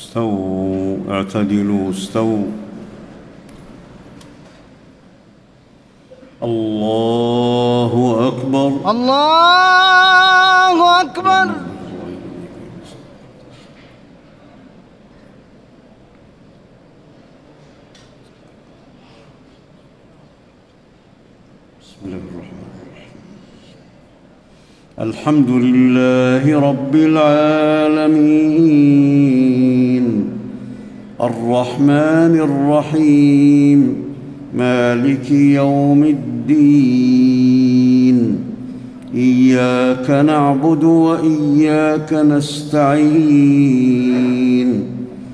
استووا اعتدلوا استووا. الله أكبر الله أكبر. بسم الله الرحمن الرحيم. الحمد لله رب العالمين الرحمن الرحيم مالك يوم الدين إياك نعبد وإياك نستعين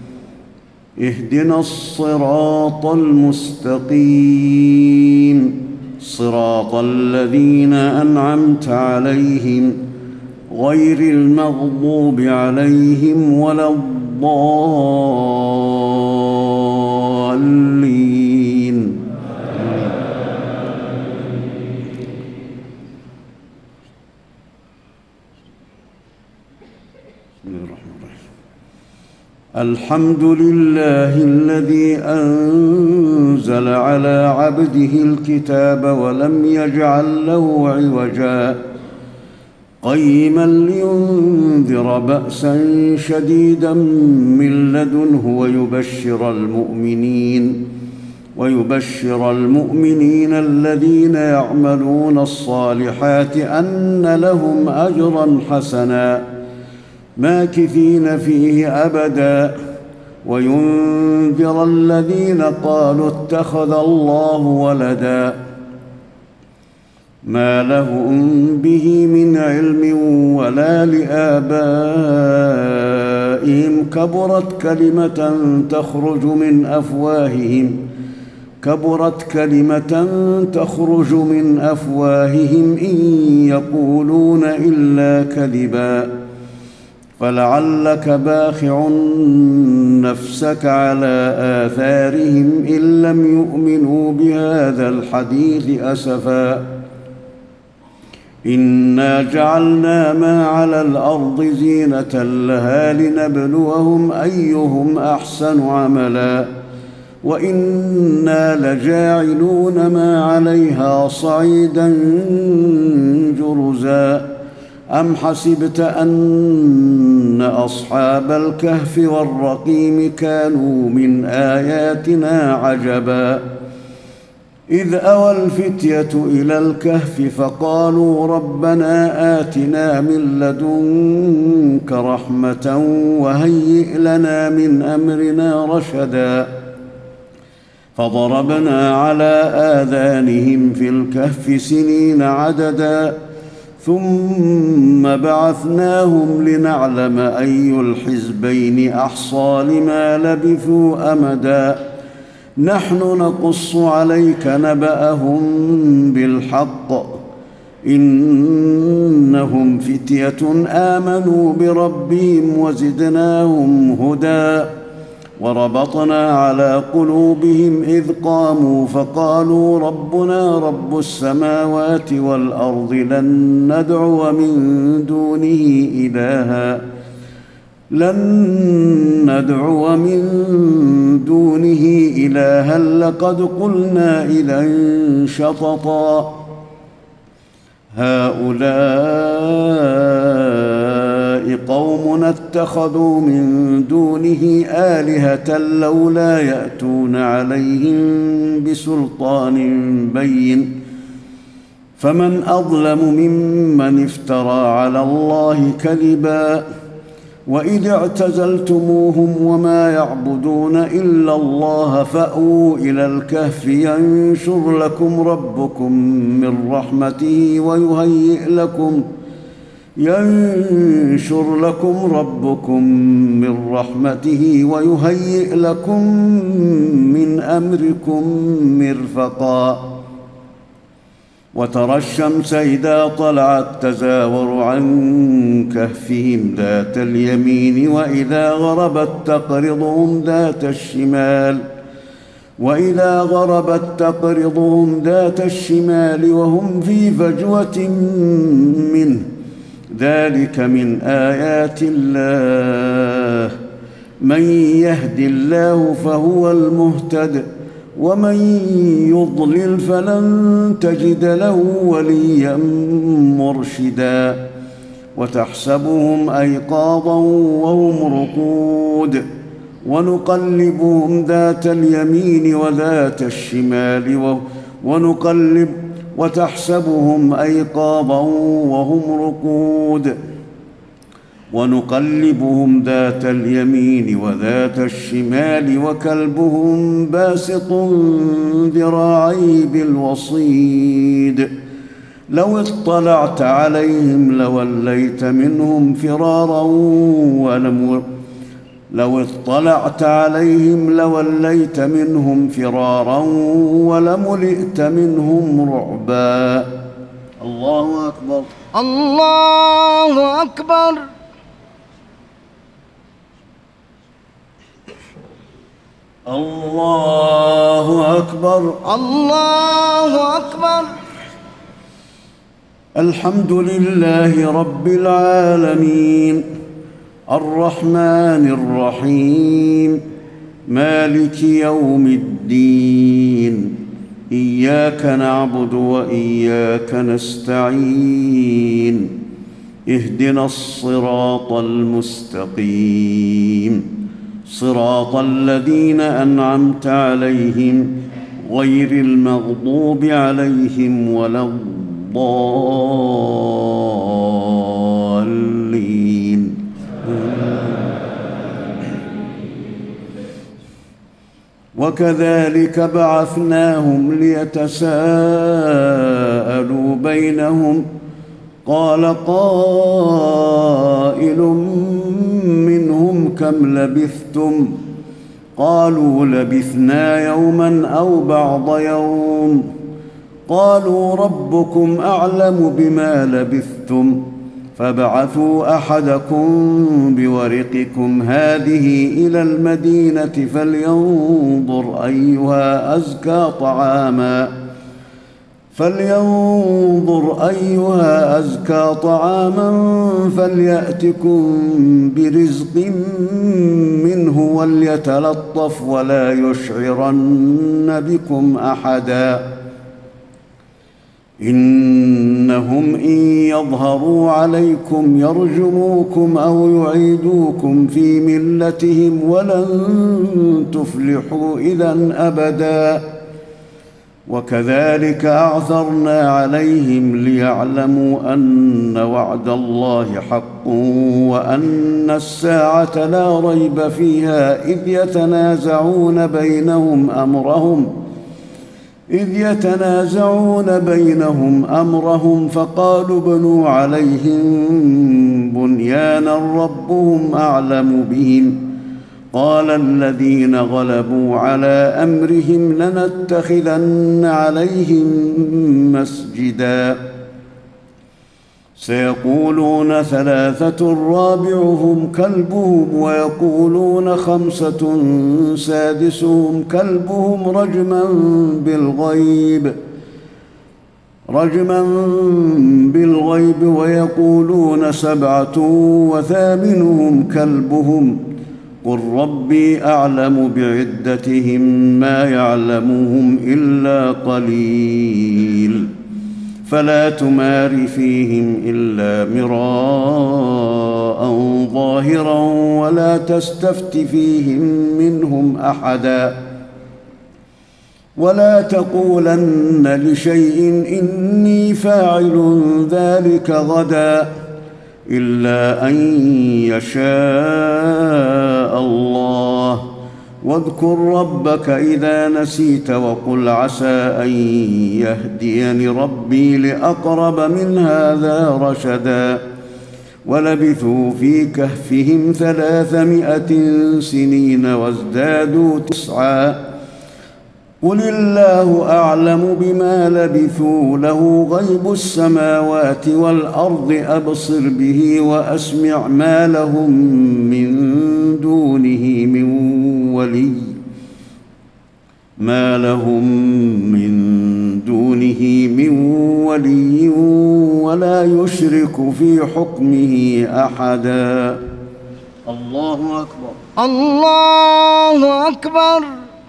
اهدنا الصراط المستقيم صراط الذين أنعمت عليهم غير المغضوب عليهم ولا الضالين. الحمد لله الذي أنزل على عبده الكتاب ولم يجعل له عوجا قيما لينذر بأسا شديدا من لدنه ويبشر المؤمنين الذين يعملون الصالحات أن لهم أجرا حسنا ماكثين فيه أبدا وينذر الذين قالوا اتخذ الله ولدا ما لهم به من علم ولا لآبائهم كبرت كلمة تخرج من أفواههم إن يقولون إلا كذبا فلعلك باخع نفسك على آثارهم إن لم يؤمنوا بهذا الحديث أسفا إنا جعلنا ما على الأرض زينة لها لنبلوهم أيهم أحسن عملا وإنا لجاعلون ما عليها صعيدا جرزا أم حسبت أن أصحاب الكهف والرقيم كانوا من آياتنا عجبا إذ أوى الفتية إلى الكهف فقالوا ربنا آتنا من لدنك رحمة وهيئ لنا من أمرنا رشدا فضربنا على آذانهم في الكهف سنين عددا ثم بعثناهم لنعلم أي الحزبين أحصى لما لبثوا أمدا نحن نقص عليك نبأهم بالحق إنهم فتية آمنوا بربهم وزدناهم هدى وربطنا على قلوبهم إذ قاموا فقالوا ربنا رب السماوات والأرض لن ندعو من دونه إلها لقد قلنا إذا شططا هؤلاء قومنا اتخذوا من دونه آلهة لولا يأتون عليهم بسلطان بين فمن أظلم ممن افترى على الله كذبا وإذ اعتزلتموهم وما يعبدون إلا الله فأووا إلى الكهف ينشر لكم ربكم من رحمته ويهيئ لكم من أمركم مرفقا وترى الشمس إذا طلعت تزاور عن كهفهم ذات اليمين وإذا غربت تقرضهم ذات الشمال وهم في فجوة منه ذلك من آيات الله من يهد الله فهو المهتد ومن يضلل فلن تجد له وليا مرشدا وتحسبهم أيقاظا وهم رقود ونقلبهم ذات اليمين وذات الشمال وتحسبهم أيقاظا وهم رقود ونقلبهم ذات اليمين وذات الشمال وكلبهم باسط ذراعيه بالوصيد لو اطلعت عليهم لوليت منهم فرارا ولملئت منهم رعبا. الله أكبر. الله أكبر. الله أكبر. الله أكبر. الحمد لله رب العالمين الرحمن الرحيم مالك يوم الدين إياك نعبد وإياك نستعين اهدنا الصراط المستقيم صراط الذين أنعمت عليهم غير المغضوب عليهم ولا الضالين. وكذلك بعثناهم ليتساءلوا بينهم قال قائل منهم كم لبثتم قالوا لبثنا يوما أو بعض يوم قالوا ربكم أعلم بما لبثتم فابعثوا أحدكم بورقكم هذه إلى المدينة فلينظر أيها أزكى طعاما فليأتكم برزق منه وليتلطف ولا يشعرن بكم أحدا إنهم إن يظهروا عليكم يرجموكم أو يعيدوكم في ملتهم ولن تفلحوا إذا أبدا وكذلك أعثرنا عليهم ليعلموا أن وعد الله حق وأن الساعة لا ريب فيها إذ يتنازعون بينهم أمرهم فقالوا بنوا عليهم بنيانا ربهم أعلم بهم قال الذين غلبوا على أمرهم لنتخذن عليهم مسجدا سيقولون 3 رابعهم كلبهم ويقولون 5 سادسهم كلبهم رجما بالغيب ويقولون 7 وثامنهم كلبهم قل ربي أعلم بعدتهم ما يعلمهم إلا قليل فلا تمار فيهم إلا مراء ظاهرا ولا تستفت فيهم منهم أحدا ولا تقولن لشيء إني فاعل ذلك غدا إلا أن يشاء الله واذكر ربك إذا نسيت وقل عسى أن يهديني ربي لأقرب من هذا رشدا ولبثوا في كهفهم 300 سنين وازدادوا 9 قل الله أعلم بما لبثوا له غيب السماوات والأرض أبصر به وأسمع ما لهم من دونه من ولي ولا يشرك في حكمه أحدا. الله أكبر. الله أكبر.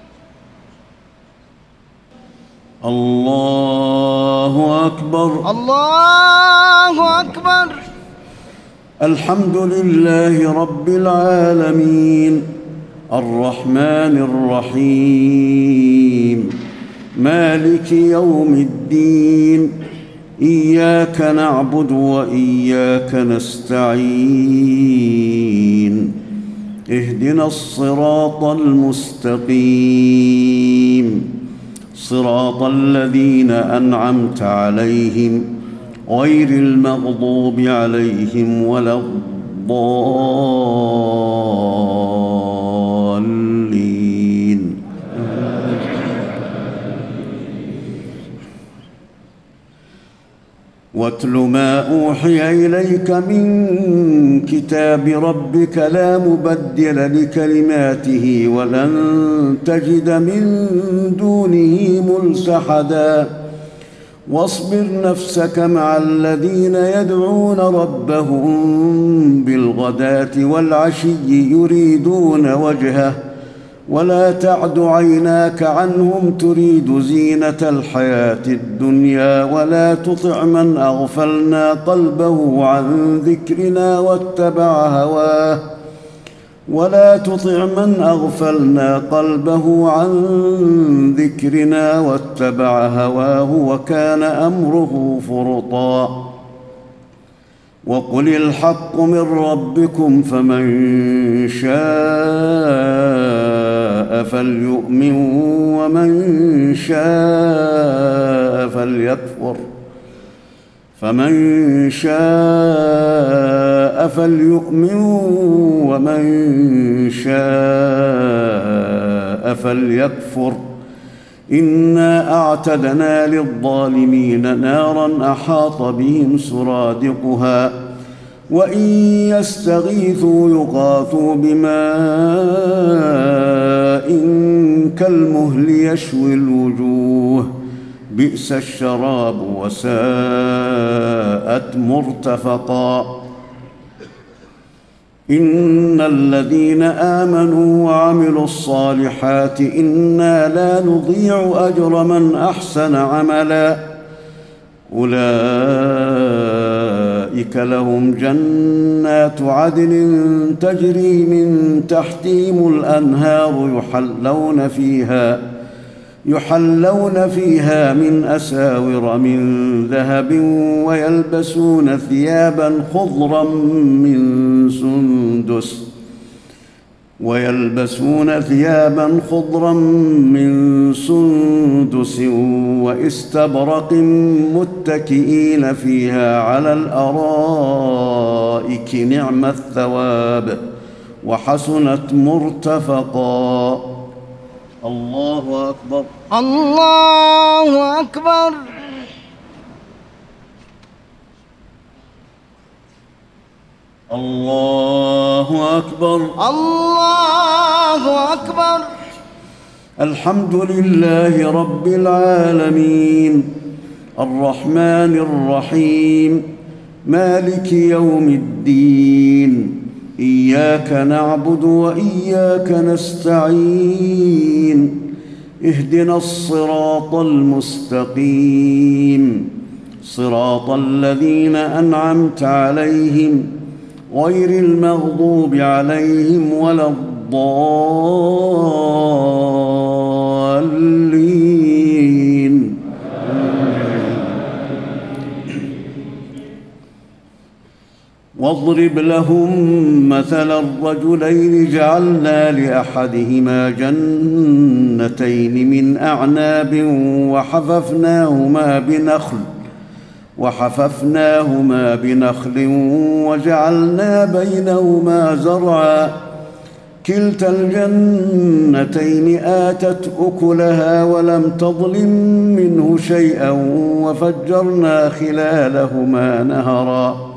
الله أكبر. الله أكبر. الحمد لله رب العالمين الرحمن الرحيم مالك يوم الدين إياك نعبد وإياك نستعين اهدنا الصراط المستقيم صراط الذين أنعمت عليهم غير المغضوب عليهم ولا الضالين. واتل ما أوحي إليك من كتاب ربك لا مبدل لكلماته ولن تجد من دونه ملتحدا واصبر نفسك مع الذين يدعون ربهم بالغداة والعشي يريدون وجهه ولا تعد عيناك عنهم تريد زينة الحياة الدنيا ولا تطع من أغفلنا قلبه عن ذكرنا واتبع هواه وكان أمره فرطا. وقل الحق من ربكم فمن شاء فليؤمن ومن شاء فليكفر إنا أعتدنا للظالمين نارا أحاط بهم سرادقها وإن يستغيثوا يغاثوا بماء كالمهل يشوي الوجوه بئس الشراب وساءت مرتفقا. إن الذين آمنوا وعملوا الصالحات إنا لا نضيع أجر من أحسن عملا أولئك لهم جنات عدن تجري من تحتهم الأنهار يحلون فيها من أساور من ذهب ويلبسون ثيابا خضرا من سندس واستبرق متكئين فيها على الأرائك نعم الثواب وحسنت مرتفقا. الله أكبر. الله أكبر. الله أكبر. الله أكبر. الحمد لله رب العالمين الرحمن الرحيم مالك يوم الدين إياك نعبد وإياك نستعين اهدنا الصراط المستقيم صراط الذين أنعمت عليهم غير المغضوب عليهم ولا الضالين. واضرب لهم مثل الرجلين جعلنا لأحدهما جنتين من أعناب وحففناهما بنخل وجعلنا بينهما زرعا كلتا الجنتين آتت أكلها ولم تظلم منه شيئا وفجرنا خلالهما نهرا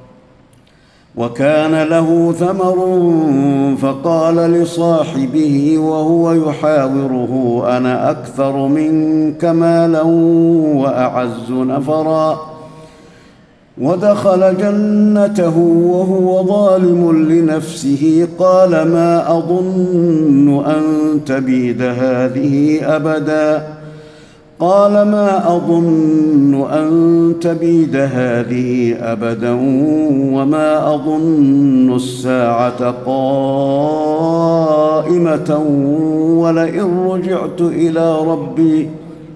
وكان له ثمر فقال لصاحبه وهو يحاوره أنا أكثر منك مالا وأعز نفرا ودخل جنته وهو ظالم لنفسه قال ما أظن أن تبيد هذه أبدا وما أظن الساعة قائمة ولئن رجعت إلى ربي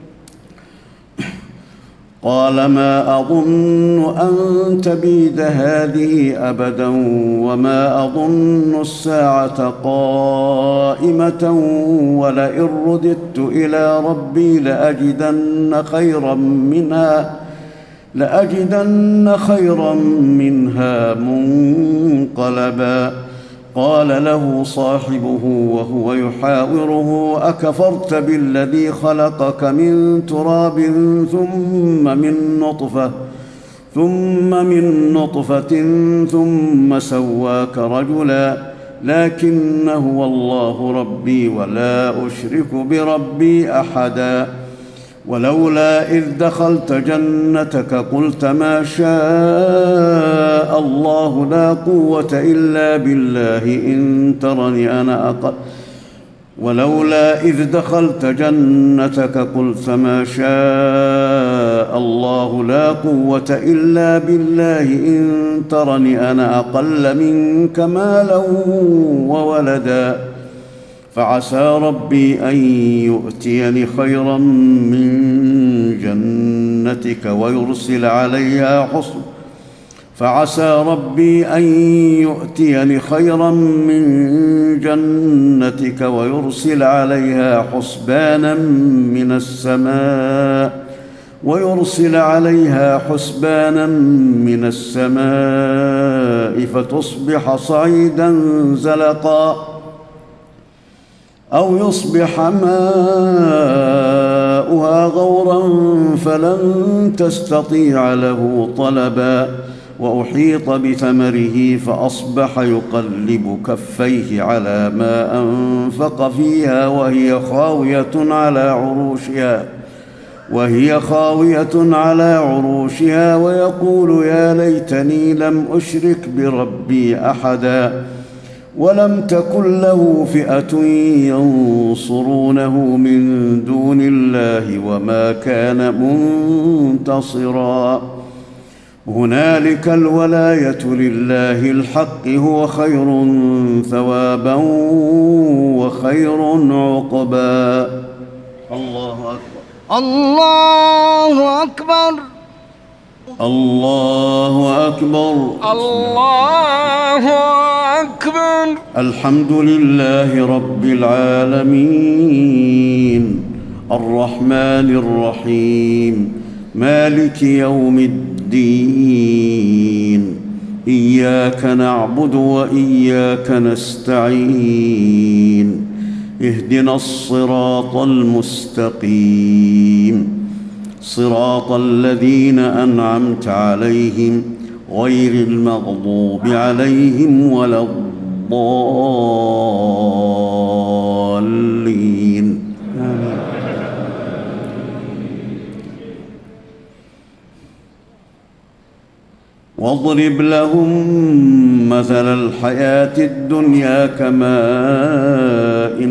قال ما أظن أن تبيد هذه أبدا وما أظن الساعة قائمة ولئن رددت إلى ربي لأجدن خيرا منها منقلبا قال له صاحبه وهو يحاوره أكفرت بالذي خلقك من تراب ثم من نطفة ثم سواك رجلا لكن هو الله ربي ولا أشرك بربي أحدا ولولا إذ دخلت جنتك قلت ما شاء الله لا قوة إلا بالله إن ترني أنا أقل منك مالا وولدا فعسى ربي أن يؤتيني خيرا من جنتك ويرسل عليها حسبانا من السماء فتصبح صعيدا زلقا أو يصبح ماؤها غورا فلن تستطيع له طلبا وأحيط بثمره فأصبح يقلب كفيه على ما أنفق فيها وهي خاوية على عروشها ويقول يا ليتني لم أشرك بربي أحدا ولم تكن له فئة ينصرونه من دون الله وما كان منتصرا هنالك الولاية لله الحق هو خير ثوابا وخير عقبا. الله أكبر الله أكبر الله أكبر الله أكبر. الحمد لله رب العالمين الرحمن الرحيم مالك يوم الدين إياك نعبد وإياك نستعين اهدنا الصراط المستقيم صراط الذين أنعمت عليهم غير المغضوب عليهم ولا الضالين آمين. واضرب لهم مثل الحياة الدنيا كماء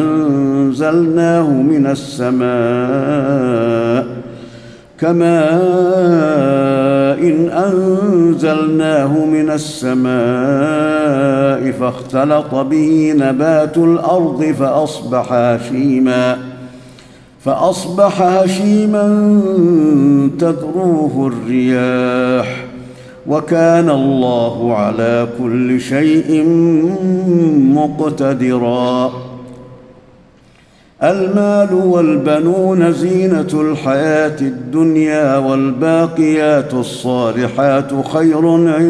أنزلناه من السماء فاختلط به نبات الأرض فأصبح هشيما تذروه الرياح وكان الله على كل شيء مقتدرا. المال والبنون زينة الحياة الدنيا والباقيات الصالحات خير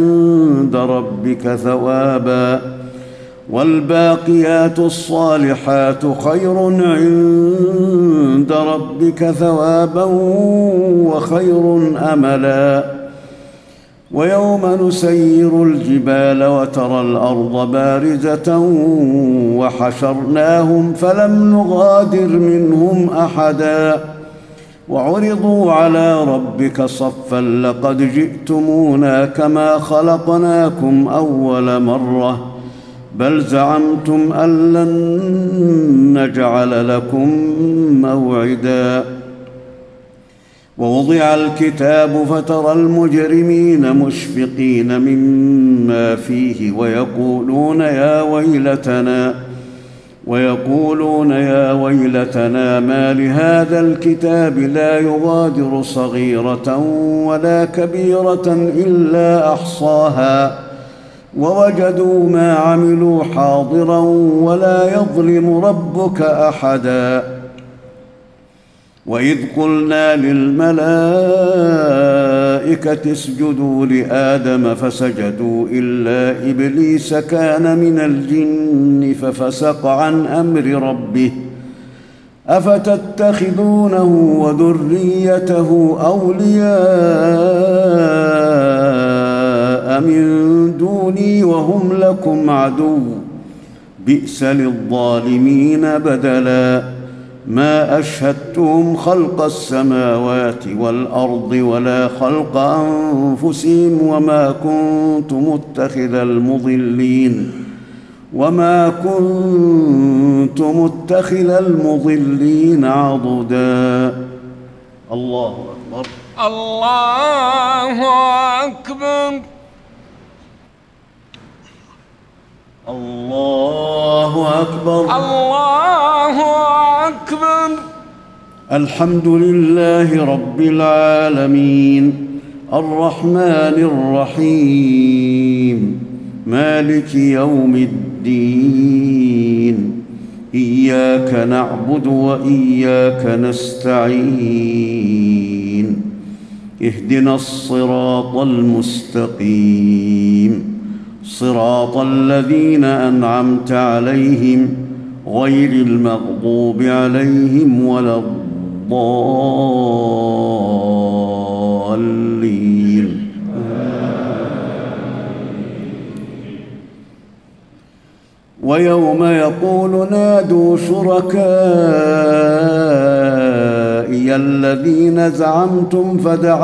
عند ربك ثوابا وخير أملا. ويوم نسير الجبال وترى الأرض بارزة وحشرناهم فلم نغادر منهم أحدا وعرضوا على ربك صفا لقد جئتمونا كما خلقناكم أول مرة بل زعمتم أن لن نجعل لكم موعدا ووضع الكتاب فترى المجرمين مشفقين مما فيه ويقولون يا ويلتنا ما لهذا الكتاب لا يغادر صغيرة ولا كبيرة إلا أحصاها ووجدوا ما عملوا حاضرا ولا يظلم ربك أحدا وإذ قلنا للملائكة اسجدوا لآدم فسجدوا إلا إبليس كان من الجن ففسق عن أمر ربه أفتتخذونه وذريته أولياء من دوني وهم لكم عدو بئس للظالمين بدلا ما أشهدتهم خلق السماوات والأرض ولا خلق أنفسهم وما كنت متخذ المضلين عضدا الله أكبر الله أكبر الله أكبر الله أكبر. الحمد لله رب العالمين الرحمن الرحيم مالك يوم الدين إياك نعبد وإياك نستعين اهدنا الصراط المستقيم صراط الذين أنعمت عليهم غير المغضوب عليهم ولا الضالين ويوم يقول نادوا شركائي الذين زعمتم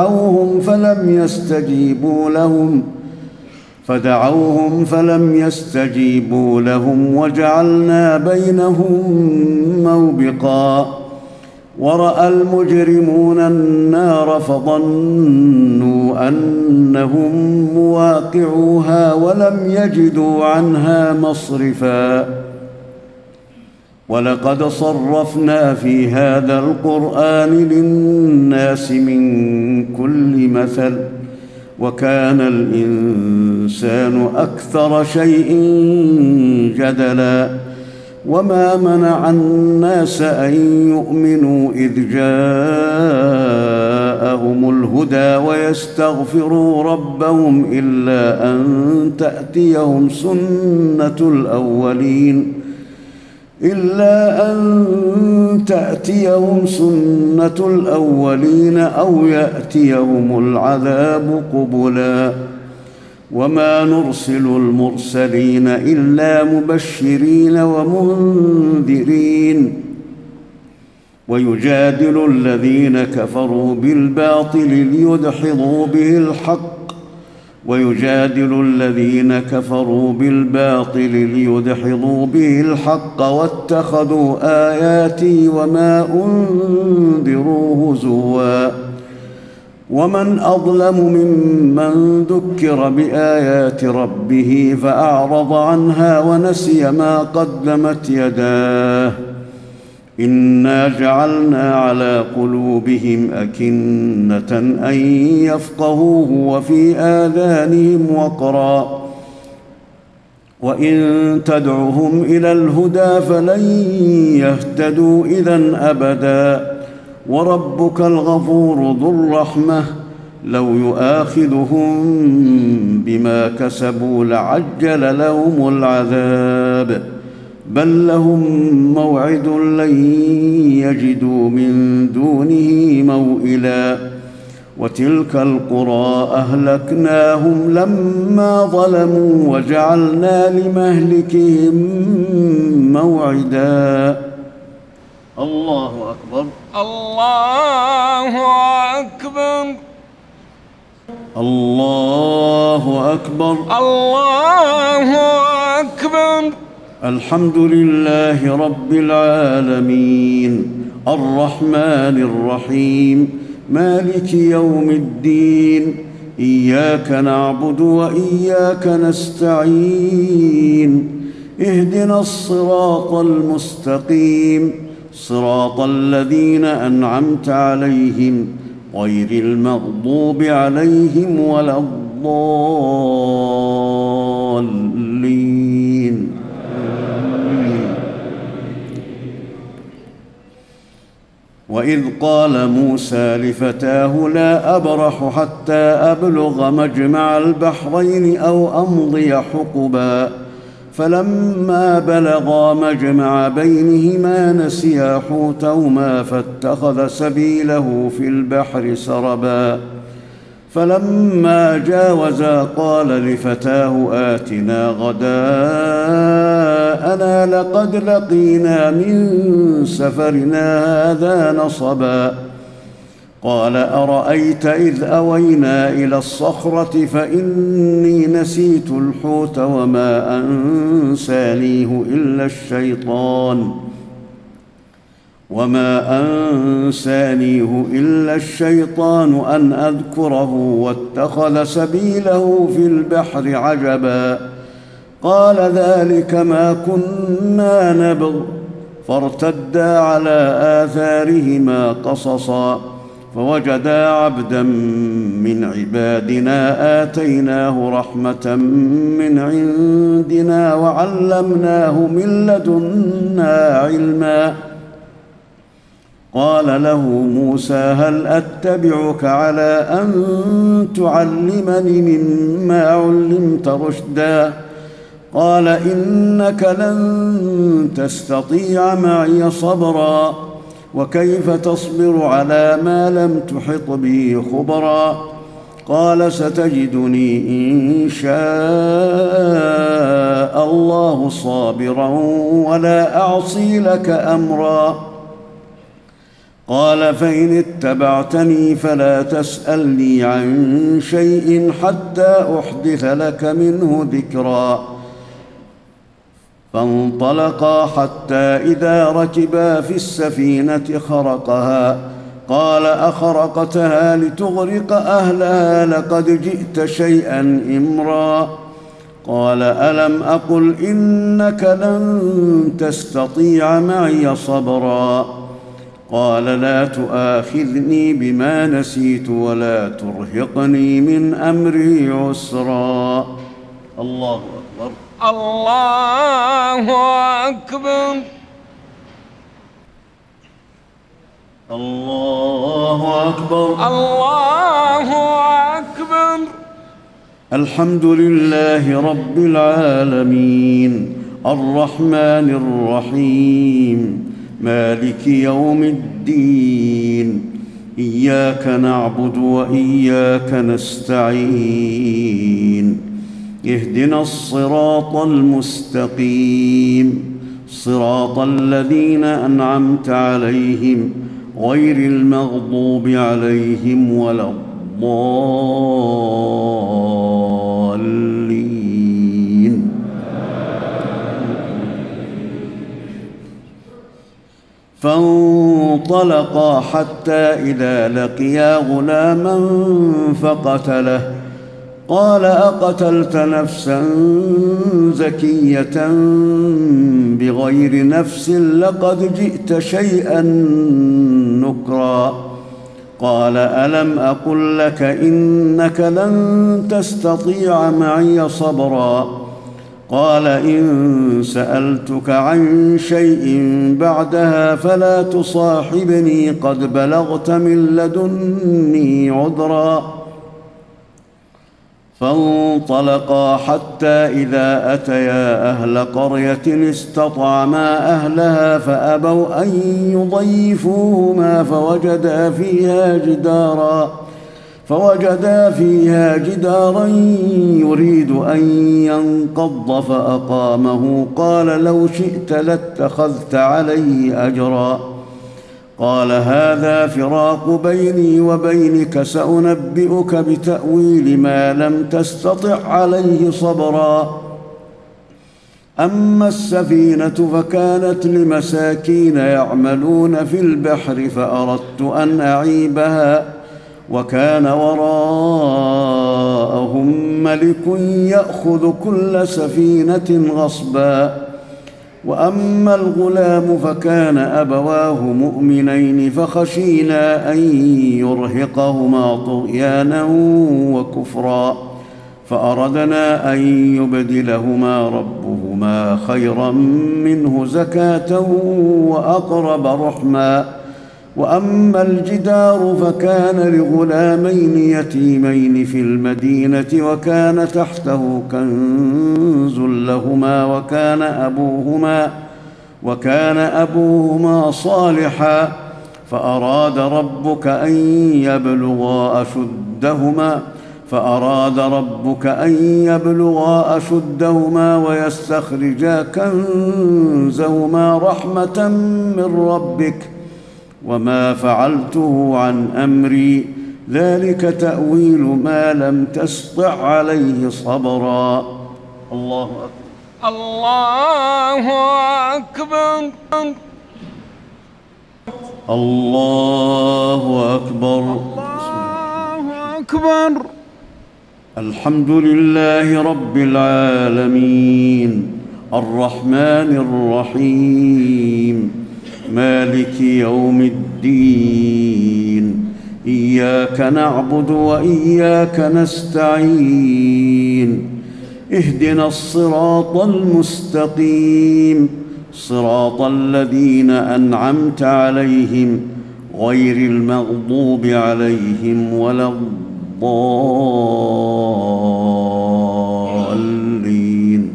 فدعوهم فلم يستجيبوا لهم وجعلنا بينهم موبقا ورأى المجرمون النار فظنوا أنهم مواقعوها ولم يجدوا عنها مصرفا ولقد صرفنا في هذا القرآن للناس من كل مثل وكان الإنسان أكثر شيء جدلا وما منع الناس أن يؤمنوا إذ جاءهم الهدى ويستغفروا ربهم إلا أن تأتيهم سنة الأولين أو يأتيهم العذاب قبلا وما نرسل المرسلين إلا مبشرين ومنذرين ويجادل الذين كفروا بالباطل ليدحضوا به الحق واتخذوا آياتي وما أنذروا هزوا ومن أظلم ممن ذكر بآيات ربه فأعرض عنها ونسي ما قدمت يداه إنا جعلنا على قلوبهم أكنة أن يفقهوه وفي آذانهم وقرا وإن تدعهم إلى الهدى فلن يهتدوا إذن أبدا وربك الغفور ذو الرحمة لو يؤاخذهم بما كسبوا لعجل لهم العذاب بل لهم موعد لن يجدوا من دونه موئلا وتلك القرى أهلكناهم لما ظلموا وجعلنا لمهلكهم موعدا الله أكبر. الله أكبر. الله أكبر. الله أكبر. الحمد لله رب العالمين الرحمن الرحيم مالك يوم الدين إياك نعبد وإياك نستعين اهدنا الصراط المستقيم صراط الذين أنعمت عليهم غير المغضوب عليهم ولا الضالين. وإذ قال موسى لفتاه لا أبرح حتى أبلغ مجمع البحرين أو أمضي حقبا فلما بلغا مجمع بينهما نسيا حوتهما فاتخذ سبيله في البحر سربا فلما جاوزا قال لفتاه آتنا غداءنا لقد لقينا من سفرنا هذا نصبا قال أرأيت إذ أوينا إلى الصخرة فإني نسيت الحوت وما أنسانيه إلا الشيطان أن أذكره واتخذ سبيله في البحر عجبا قال ذلك ما كنا نبغ فارتدا على آثارهما قصصا فوجدا عبدا من عبادنا آتيناه رحمة من عندنا وعلمناه من لدنا علما قال له موسى هل أتبعك على أن تعلمني مما علمت رشدا قال إنك لن تستطيع معي صبرا وكيف تصبر على ما لم تحط به خبرا قال ستجدني إن شاء الله صابرا ولا أعصي لك أمرا قال فإن اتبعتني فلا تسألني عن شيء حتى أحدث لك منه ذكرا فانطلقا حتى إذا ركبا في السفينة خرقها قال أخرقتها لتغرق أهلها لقد جئت شيئا إمرا قال ألم أقل إنك لن تستطيع معي صبرا قال لا تؤاخذني بما نسيت ولا ترهقني من أمري عسرا. الله أكبر. الله أكبر. الله أكبر. الله أكبر. الحمد لله رب العالمين الرحمن الرحيم مالك يوم الدين إياك نعبد وإياك نستعين اهدنا الصراط المستقيم صراط الذين أنعمت عليهم غير المغضوب عليهم ولا الضالين. فانطلقا حتى إذا لقيا غلاما فقتله قال أقتلت نفسا زكية بغير نفس لقد جئت شيئا نكرا قال ألم أقل لك إنك لن تستطيع معي صبرا قال إن سألتك عن شيء بعدها فلا تصاحبني قد بلغت من لدني عذرا فانطلقا حتى إذا أتيا أهل قرية استطعما أهلها فأبوا أن يضيفوهما فوجدا فيها جدارا يريد أن ينقض فأقامه قال لو شئت لاتخذت عليه أجرا قال هذا فراق بيني وبينك سأنبئك بتأويل ما لم تستطع عليه صبرا. أما السفينة فكانت لمساكين يعملون في البحر فأردت أن أعيبها وكان وراءهم ملك يأخذ كل سفينة غصبا. وأما الغلام فكان أبواه مؤمنين فخشينا أن يرهقهما طغيانا وكفرا فأردنا أن يبدلهما ربهما خيرا منه زكاة وأقرب رحما. وأما الجدار فكان لغلامين يتيمين في المدينة وكان تحته كنز لهما وكان أبوهما صالحا فأراد ربك أن يبلغا أشدهما ويستخرجا كنزهما رحمة من ربك وما فعلته عن أمري ذلك تأويل ما لم تسطع عليه صبرا. الله أكبر. الله أكبر. الله أكبر. الله أكبر. الحمد لله رب العالمين الرحمن الرحيم مالك يوم الدين إياك نعبد وإياك نستعين اهدنا الصراط المستقيم صراط الذين أنعمت عليهم غير المغضوب عليهم ولا الضالين.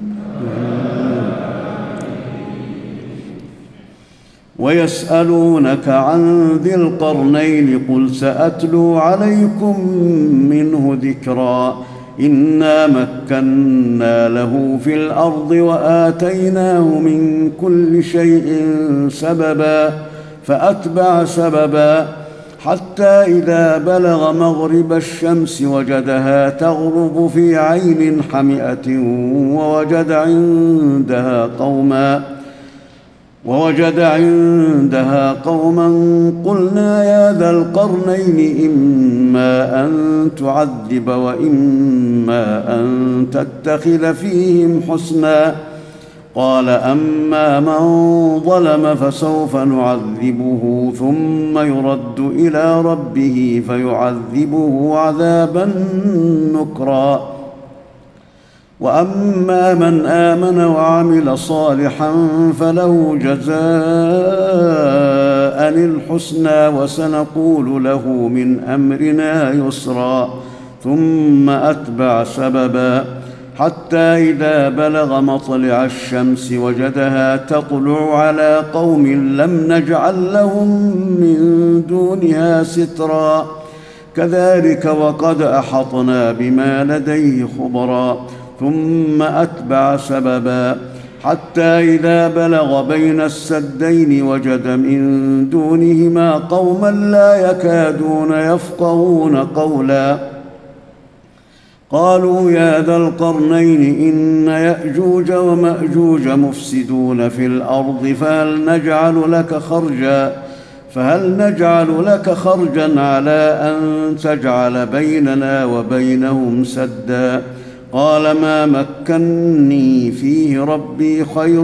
ويسألونك عن ذي القرنين قل سأتلو عليكم منه ذكرا إنا مكنا له في الأرض وآتيناه من كل شيء سببا فأتبع سببا حتى إذا بلغ مغرب الشمس وجدها تغرب في عين حمئة ووجد عندها قوما قلنا يا ذا القرنين إما أن تعذب وإما أن تتخذ فيهم حسنا قال أما من ظلم فسوف نعذبه ثم يرد إلى ربه فيعذبه عذابا نكرا وأما من آمن وعمل صالحا فله جزاء الحسنى وسنقول له من أمرنا يسرا ثم أتبع سببا حتى إذا بلغ مطلع الشمس وجدها تطلع على قوم لم نجعل لهم من دونها سترا كذلك وقد أحطنا بما لديه خبرا ثم أتبع سببا حتى إذا بلغ بين السدين وجد من دونهما قوما لا يكادون يفقهون قولا قالوا يا ذا القرنين إن يأجوج ومأجوج مفسدون في الأرض فهل نجعل لك خرجا على أن تجعل بيننا وبينهم سدا قال ما مكني فيه ربي خير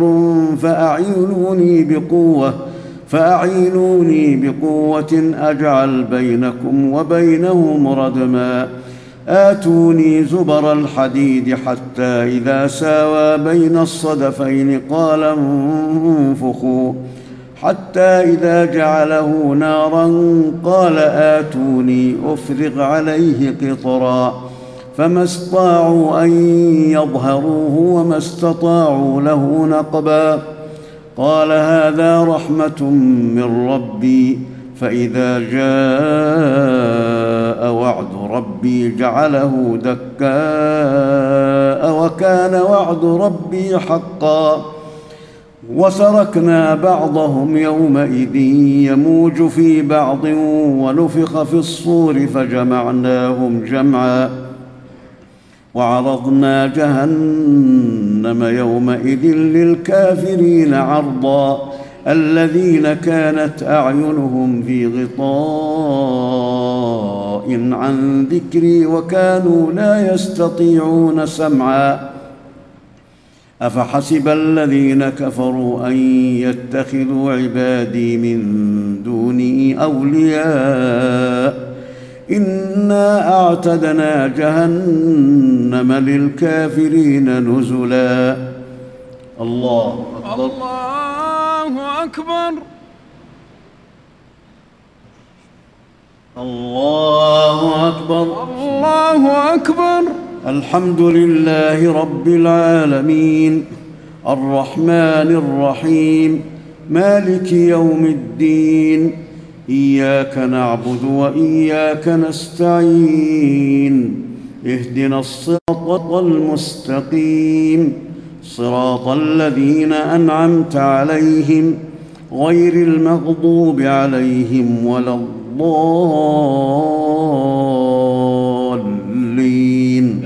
فأعينوني بقوة أجعل بينكم وبينهم ردما آتوني زبر الحديد حتى إذا ساوى بين الصدفين قال انفخوا حتى إذا جعله نارا قال آتوني أفرغ عليه قطرا فما استطاعوا أن يظهروه وما استطاعوا له نقبا قال هذا رحمة من ربي فإذا جاء وعد ربي جعله دكاء وكان وعد ربي حقا وتركنا بعضهم يومئذ يموج في بعض ونفخ في الصور فجمعناهم جمعا وعرضنا جهنم يومئذ للكافرين عرضا الذين كانت أعينهم في غطاء عن ذكري وكانوا لا يستطيعون سمعا أفحسب الذين كفروا أن يتخذوا عبادي من دوني أولياء إنا أعتدنا جهنم للكافرين نزلا. الله أكبر. الله أكبر. الله أكبر. الله أكبر. الحمد لله رب العالمين الرحمن الرحيم مالك يوم الدين إياك نعبد وإياك نستعين اهدنا الصراط المستقيم صراط الذين أنعمت عليهم غير المغضوب عليهم ولا الضالين.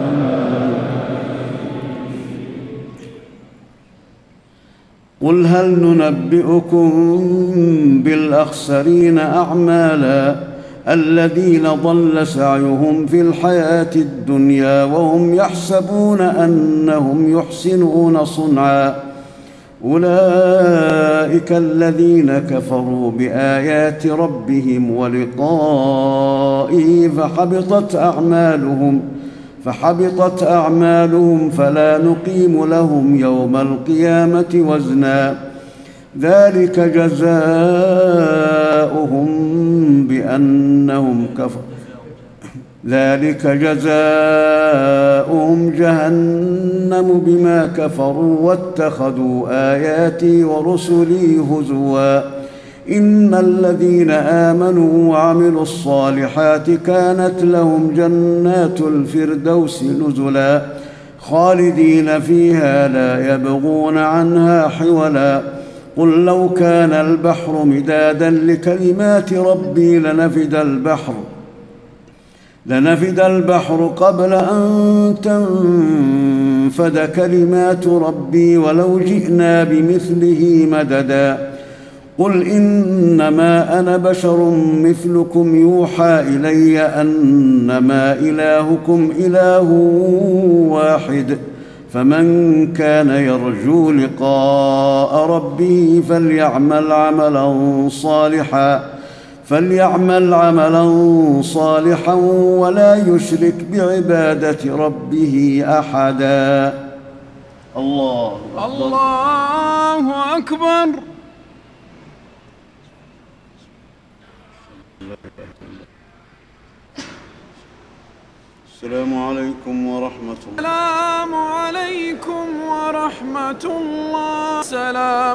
قل هل ننبئكم بالأخسرين أعمالا الذين ضل سعيهم في الحياة الدنيا وهم يحسبون أنهم يحسنون صنعا أولئك الذين كفروا بآيات ربهم ولقائه فحبطت أعمالهم فلا نقيم لهم يوم القيامة وزنا ذلك جزاؤهم جهنم بما كفروا واتخذوا آياتي ورسلي هزوا إن الذين آمنوا وعملوا الصالحات كانت لهم جنات الفردوس نزلا خالدين فيها لا يبغون عنها حولا قل لو كان البحر مدادا لكلمات ربي لنفد البحر قبل أن تنفد كلمات ربي ولو جئنا بمثله مددا قل إنما أنا بشر مثلكم يوحى إلي أنما إلهكم إله واحد فمن كان يرجو لقاء ربه فليعمل عملا صالحا ولا يشرك بعبادة ربه أحدا. الله أكبر. الله أكبر. السلام عليكم ورحمة الله. السلام عليكم ورحمة الله. السلام.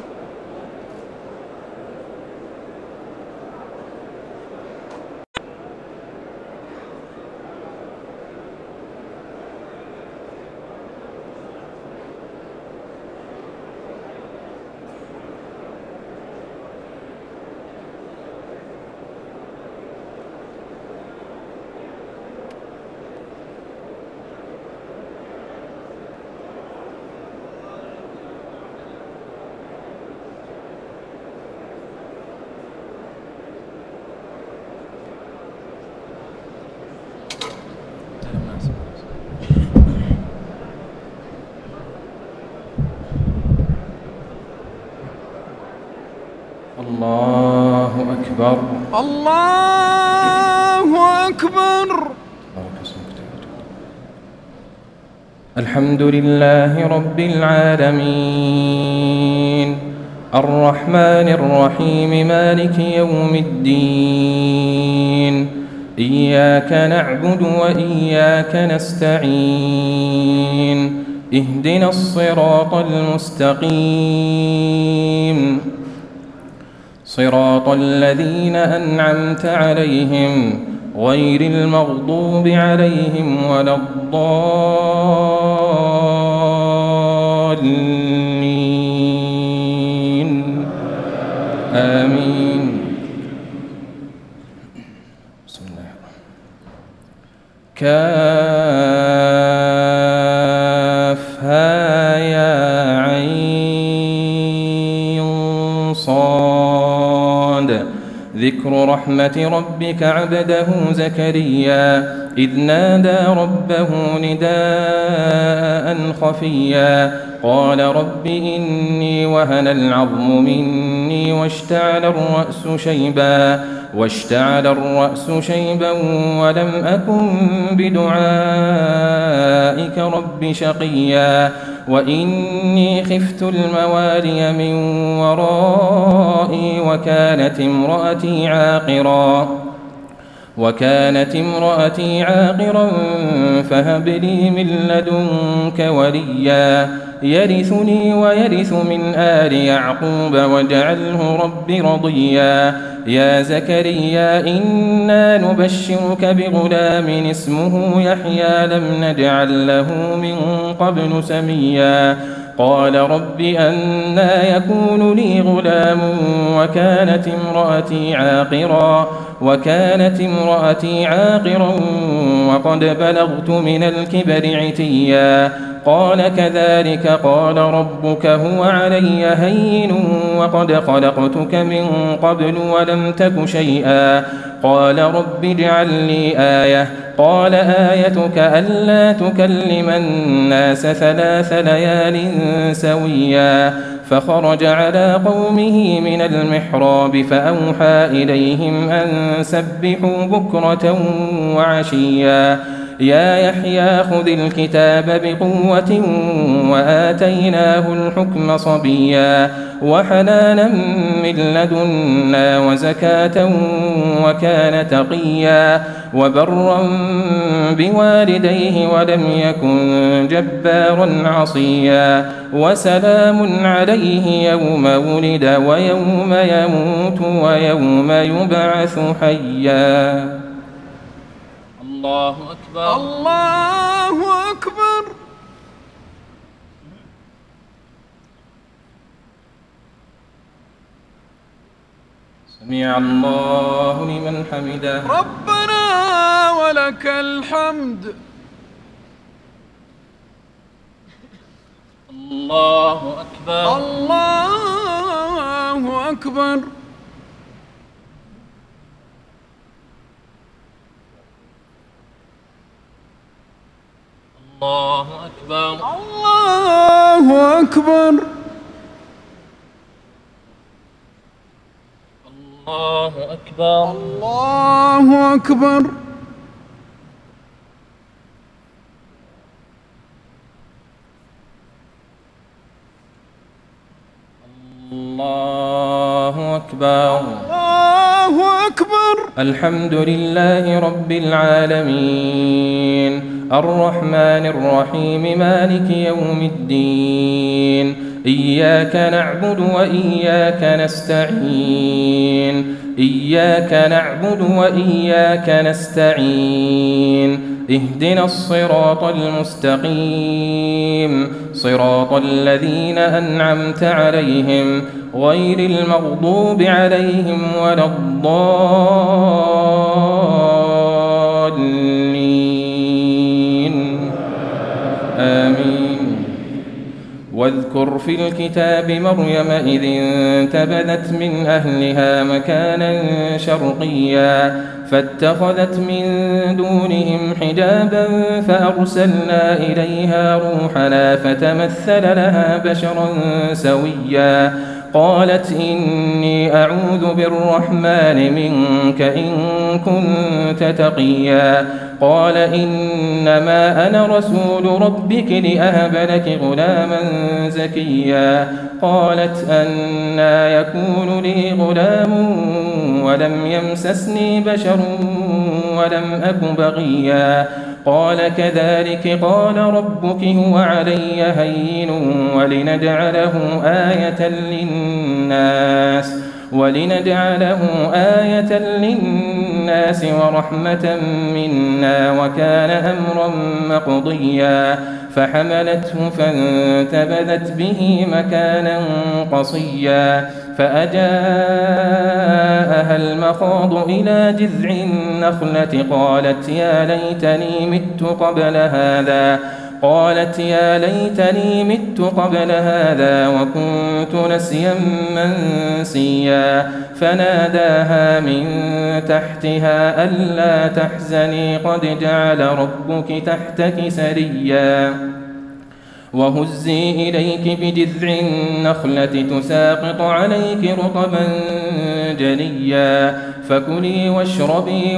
الله أكبر. الله أكبر. الحمد لله رب العالمين الرحمن الرحيم مالك يوم الدين إياك نعبد وإياك نستعين اهدنا الصراط المستقيم صراط الذين أنعمت عليهم غير المغضوب عليهم ولا الضالين آمين. بسم الله. كافها يا عين صاد. ذكر رحمة ربك عبده زكريا إذ نادى ربه نداء خفيا قال رب إني وهن العظم مني واشتعل الرأس شيبا ولم أكن بدعائك رب شقيا وإني خفت الموالي من ورائي وكانت امرأتي عاقرا فهب لي من لدنك وليا يرثني ويرث من آل يعقوب واجعله رب رضيا يا زكريا إنا نبشرك بغلام اسمه يحيى لم نجعل له من قبل سميا قال رب أنى يكون لي غلام وكانت امرأتي عاقرا وقد بلغت من الكبر عتيا قال كذلك قال ربك هو علي هين وقد خلقتك من قبل ولم تك شيئا قال رب اجعل لي آية قال آيتك ألا تكلم الناس 3 ليال سويا فخرج على قومه من المحراب فأوحى إليهم أن سبحوا بكرة وعشيا يا يحيى خذ الكتاب بقوة وآتيناه الحكم صبيا وحنانا من لدنا وزكاة وكان تقيا وبرا بوالديه ولم يكن جبارا عصيا وسلام عليه يوم ولد ويوم يموت ويوم يبعث حيا. الله أكبر الله أكبر. سمع الله لمن حمده. ربنا ولك الحمد. الله أكبر الله أكبر. الله أكبر الله أكبر. الله أكبر الله أكبر. الله أكبر. الله أكبر. الحمد لله رب العالمين الرحمن الرحيم مالك يوم الدين إياك نعبد وإياك نستعين اهدنا الصراط المستقيم صراط الذين أنعمت عليهم غير المغضوب عليهم ولا الضالين آمين. واذكر في الكتاب مريم إذ انتبذت من أهلها مكانا شرقيا فاتخذت من دونهم حجابا فأرسلنا إليها روحنا فتمثل لها بشرا سويا قالت إني أعوذ بالرحمن منك إن كنت تقيا قال إنما أنا رسول ربك لأهب لك غلاما زكيا قالت أنى يكون لي غلام ولم يمسسني بشر ولم أك بغيا قال كذلك قال ربك هو علي هين ولنجعله آية للناس للناس ورحمة منا وكان أمرا مقضيا فحملته فانتبذت به مكانا قصيا فأجاءها المخاض إلى جذع النخلة قالت يا ليتني مت قبل هذا وكنت نسيا منسيا فناداها من تحتها ألا تحزني قد جعل ربك تحتك سريا وهزي إليك بجذع النخلة تساقط عليك رطبا جنيا فكلي واشربي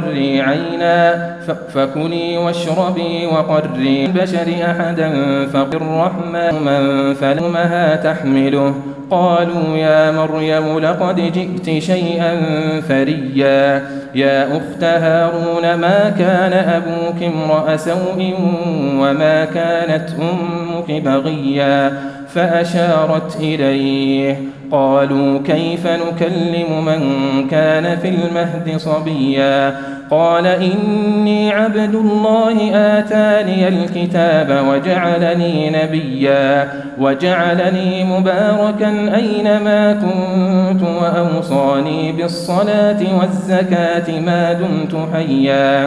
وقري بشر أحدا فقر الرحمن من فلمها تحمله قالوا يا مريم لقد جئت شيئا فريا يا أخت هارون ما كان أبوك امرأ سوء وما كانت أمك بغيا فأشارت إليه قالوا كيف نكلم من كان في المهد صبيا قال إني عبد الله آتاني الكتاب وجعلني نبيا وجعلني مباركا أينما كنت وأوصاني بالصلاة والزكاة ما دمت حيا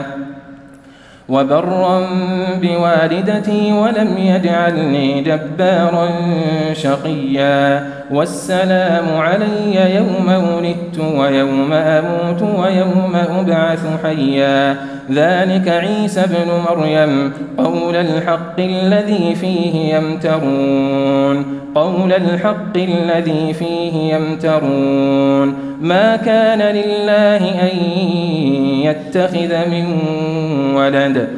وبرا بوالدتي ولم يجعلني جبارا شقيا والسلام علي يوم ولدت ويوم أموت ويوم أبعث حيا ذلك عيسى ابن مريم قول الحق الذي فيه يمترون ما كان لله أن يتخذ من ولد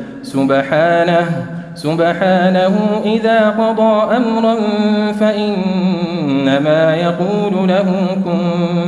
سبحانه إذا قضى أمرا فإنما يقول له كن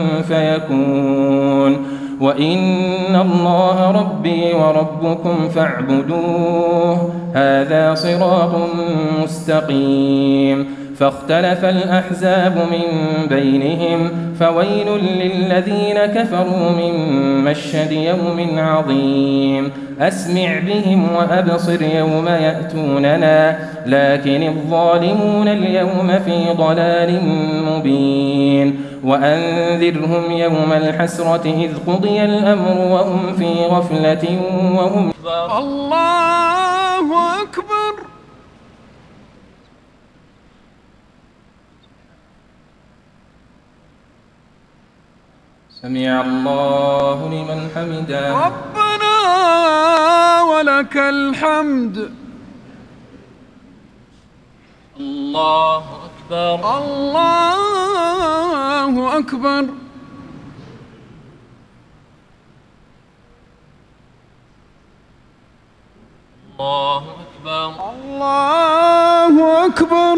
فيكون وإن الله ربي وربكم فاعبدوه هذا صراط مستقيم فاختلف الأحزاب من بينهم فويل للذين كفروا من مشهد يوم عظيم أسمع بهم وأبصر يوم يأتوننا لكن الظالمون اليوم في ضلال مبين وأنذرهم يوم الحسرة إذ قضي الأمر وهم في غفلة وهم الله أكبر سمع الله لمن حمده ربنا ولك الحمد الله أكبر الله أكبر الله أكبر الله أكبر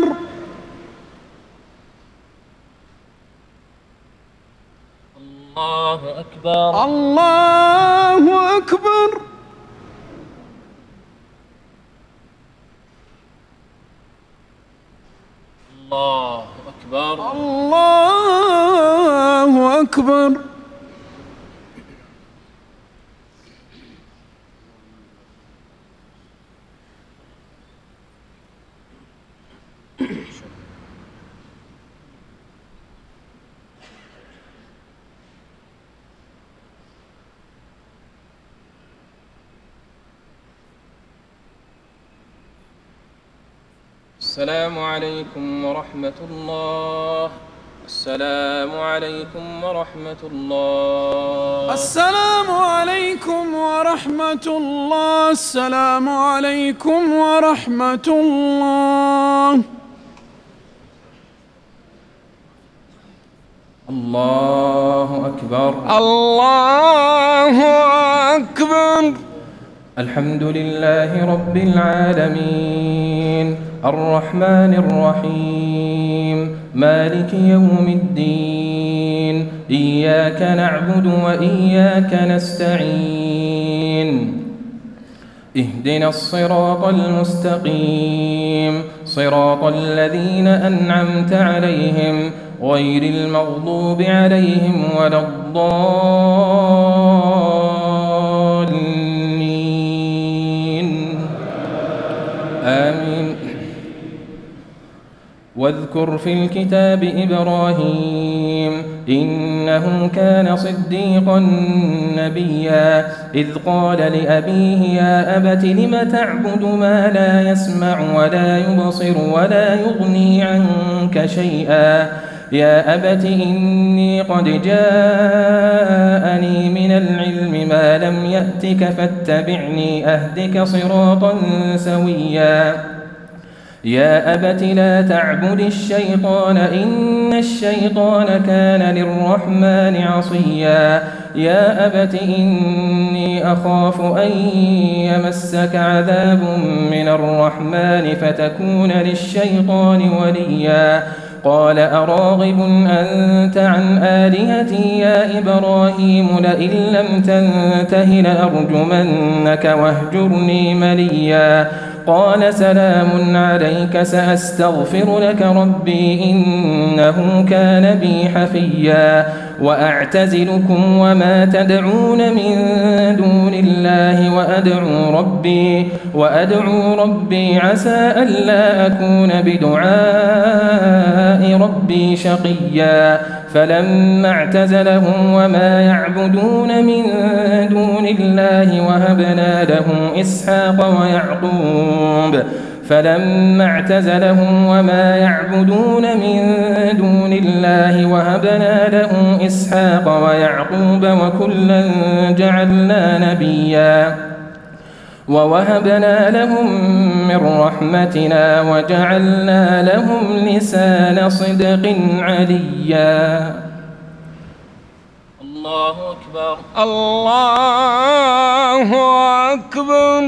الله أكبر الله أكبر الله أكبر الله أكبر السلام عليكم ورحمة الله السلام عليكم ورحمة الله السلام عليكم ورحمة الله السلام عليكم ورحمة الله الله أكبر الله أكبر الحمد لله رب العالمين الرحمن الرحيم مالك يوم الدين إياك نعبد وإياك نستعين اهدنا الصراط المستقيم صراط الذين أنعمت عليهم غير المغضوب عليهم ولا الضالين واذكر في الكتاب إبراهيم إنه كان صديقا نبيا إذ قال لأبيه يا أبت لم تعبد ما لا يسمع ولا يبصر ولا يغني عنك شيئا يا أبت إني قد جاءني من العلم ما لم يأتك فاتبعني أهدك صراطا سويا يا أبت لا تعبد الشيطان إن الشيطان كان للرحمن عصيا يا أبت إني أخاف أن يمسك عذاب من الرحمن فتكون للشيطان وليا قال أراغب أنت عن آلهتي يا إبراهيم لئن لم تنته لأرجمنك واهجرني مليا قال سلام عليك سأستغفر لك ربي إنه كان بي حفيا وأعتزلكم وما تدعون من دون الله وأدعو ربي عسى ألا أكون بدعاء ربي شقيا فلما اعتزلهم وما يعبدون من دون الله وهبنا له إسحاق ويعقوب فلما اعتزلهم وما يعبدون من دون الله وهبنا له إسحاق ويعقوب وكلا جعلنا نبيا ووهبنا لهم من رحمتنا وجعلنا لهم لسان صدق عليا الله أكبر الله أكبر.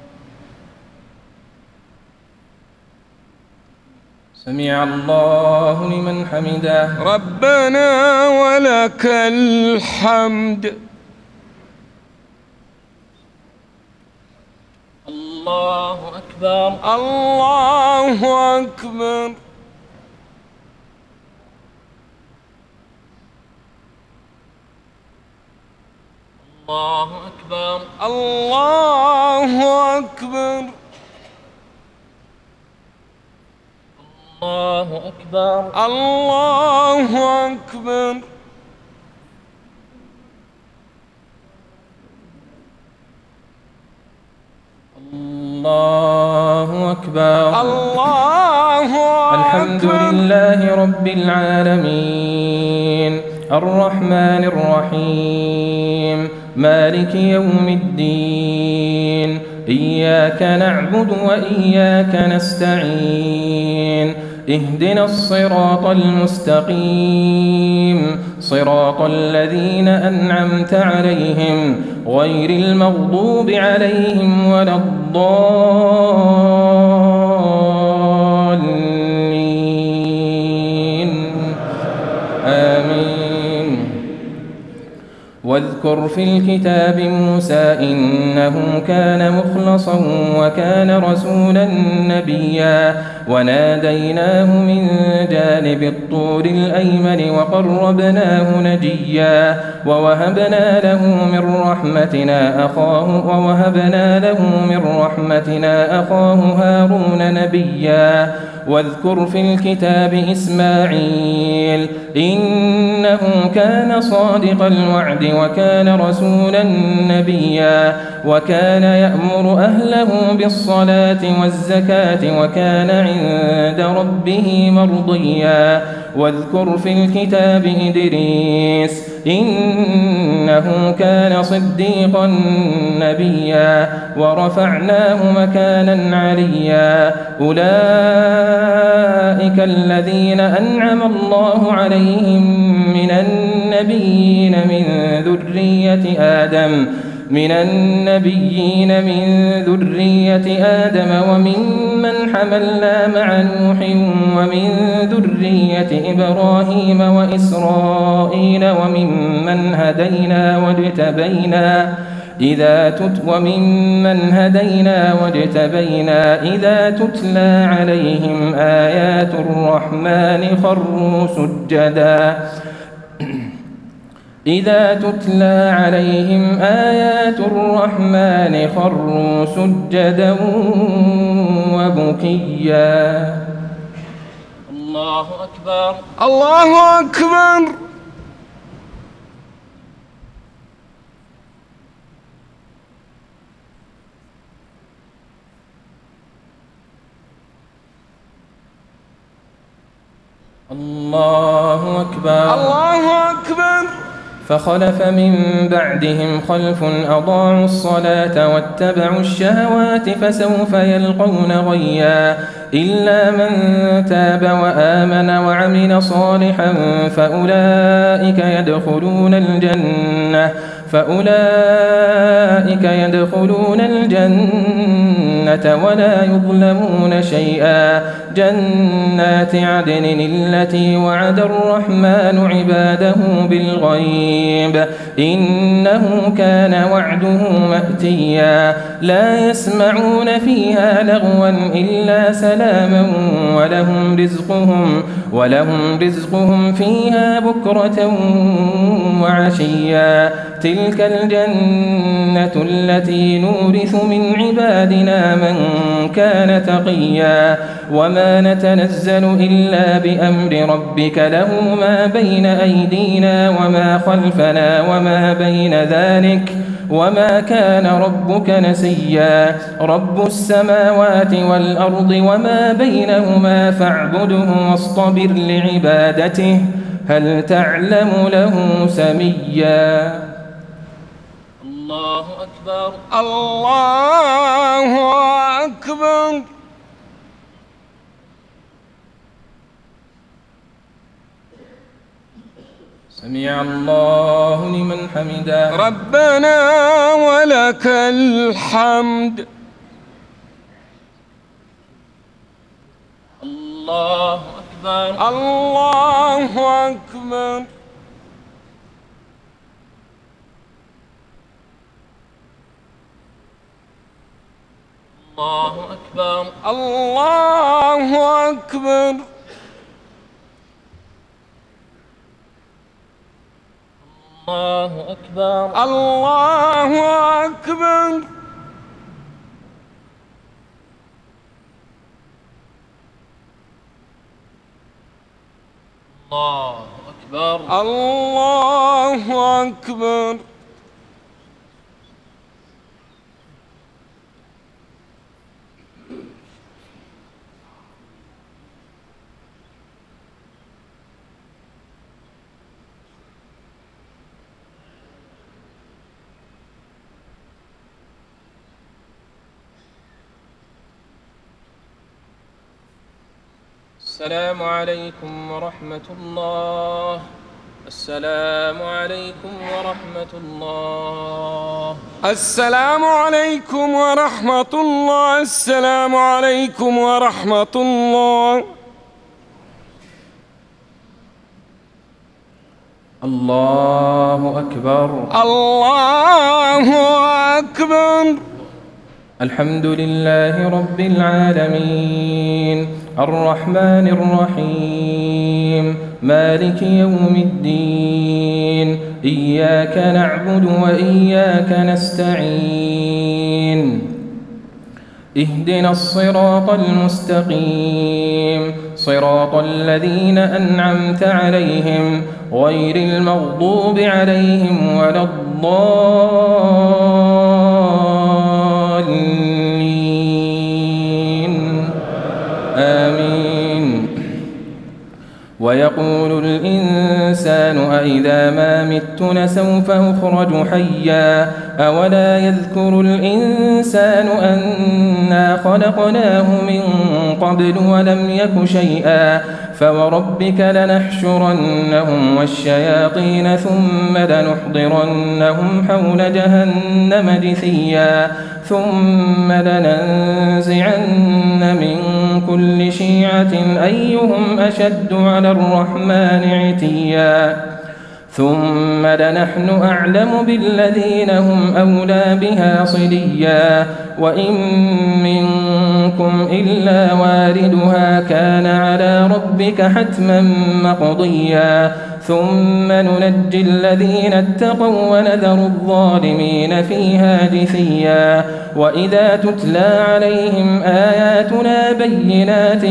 سمع الله لمن حمده ربنا ولك الحمد. الله أكبر الله أكبر. الله أكبر الله أكبر. الله أكبر الله أكبر. الله أكبر. الله أكبر. الحمد لله رب العالمين الرحمن الرحيم مالك يوم الدين إياك نعبد وإياك نستعين اهدنا الصراط المستقيم صراط الذين أنعمت عليهم غير المغضوب عليهم ولا الضالين آمين. واذكر في الكتاب موسى إنه كان مخلصا وكان رسولا نبيا وناديناه من جانب الطور الأيمن وقربناه نجيا ووهبنا له من رحمتنا أخاه هارون نبيا. واذكر في الكتاب إسماعيل إنه كان صادق الوعد وكان رسولا نبيا وكان يأمر أهله بالصلاة والزكاة وكان عند ربه مرضيا. واذكر في الكتاب إدريس إنه كان صديقا نبيا ورفعناه مكانا عليا. أولئك الذين أنعم الله عليهم من النبيين من ذرية آدم وممن حملنا مع نوح ومن ذرية إبراهيم وإسرائيل وممن هدينا واجتبينا إذا تتلى عليهم آيات الرحمن خروا سجدا إذا تتلى عليهم آيات الرحمن خروا سجدا وبكيا. الله أكبر الله أكبر الله أكبر الله أكبر فخلف من بعدهم خلف أضاعوا الصلاة واتبعوا الشهوات فسوف يلقون غيا إلا من تاب وآمن وعمل صالحا فأولئك يدخلون الجنة ولا يظلمون شيئا جنات عدن التي وعد الرحمن عباده بالغيب إنه كان وعده مأتيا لا يسمعون فيها لغوا إلا سلاما ولهم رزقهم فيها بكرة وعشيا تلك الجنة التي نورث من عبادنا من كان تقيا وما نتنزل إلا بأمر ربك له ما بين أيدينا وما خلفنا وما بين ذلك وما كان ربك نسيا رب السماوات والأرض وما بينهما فاعبده واصطبر لعبادته هل تعلم له سميا الله أكبر الله أكبر سمع الله لمن حمده ربنا ولك الحمد الله أكبر الله أكبر الله أكبر الله أكبر الله أكبر الله أكبر الله أكبر الله أكبر السلام عليكم ورحمة الله السلام عليكم ورحمة الله السلام عليكم ورحمة الله السلام عليكم ورحمة الله الله أكبر الله أكبر الحمد لله رب العالمين الرحمن الرحيم مالك يوم الدين إياك نعبد وإياك نستعين اهدنا الصراط المستقيم صراط الذين أنعمت عليهم غير المغضوب عليهم ولا الضالين آمين ويقول الإنسان أإذا ما مت لسوف أخرج حيا أولا يذكر الإنسان أنا خلقناه من قبل ولم يك شيئا فوربك لنحشرنهم والشياطين ثم لنحضرنهم حول جهنم جثيا ثم لننزعن من كل شيعة أيهم أشد على الرحمن عتيا ثم لنحن أعلم بالذين هم أولى بها صليا وإن منكم إلا واردها كان على ربك حتما مقضيا ثم ننجي الذين اتقوا ونذر الظالمين فيها جثيا وإذا تتلى عليهم آياتنا بينات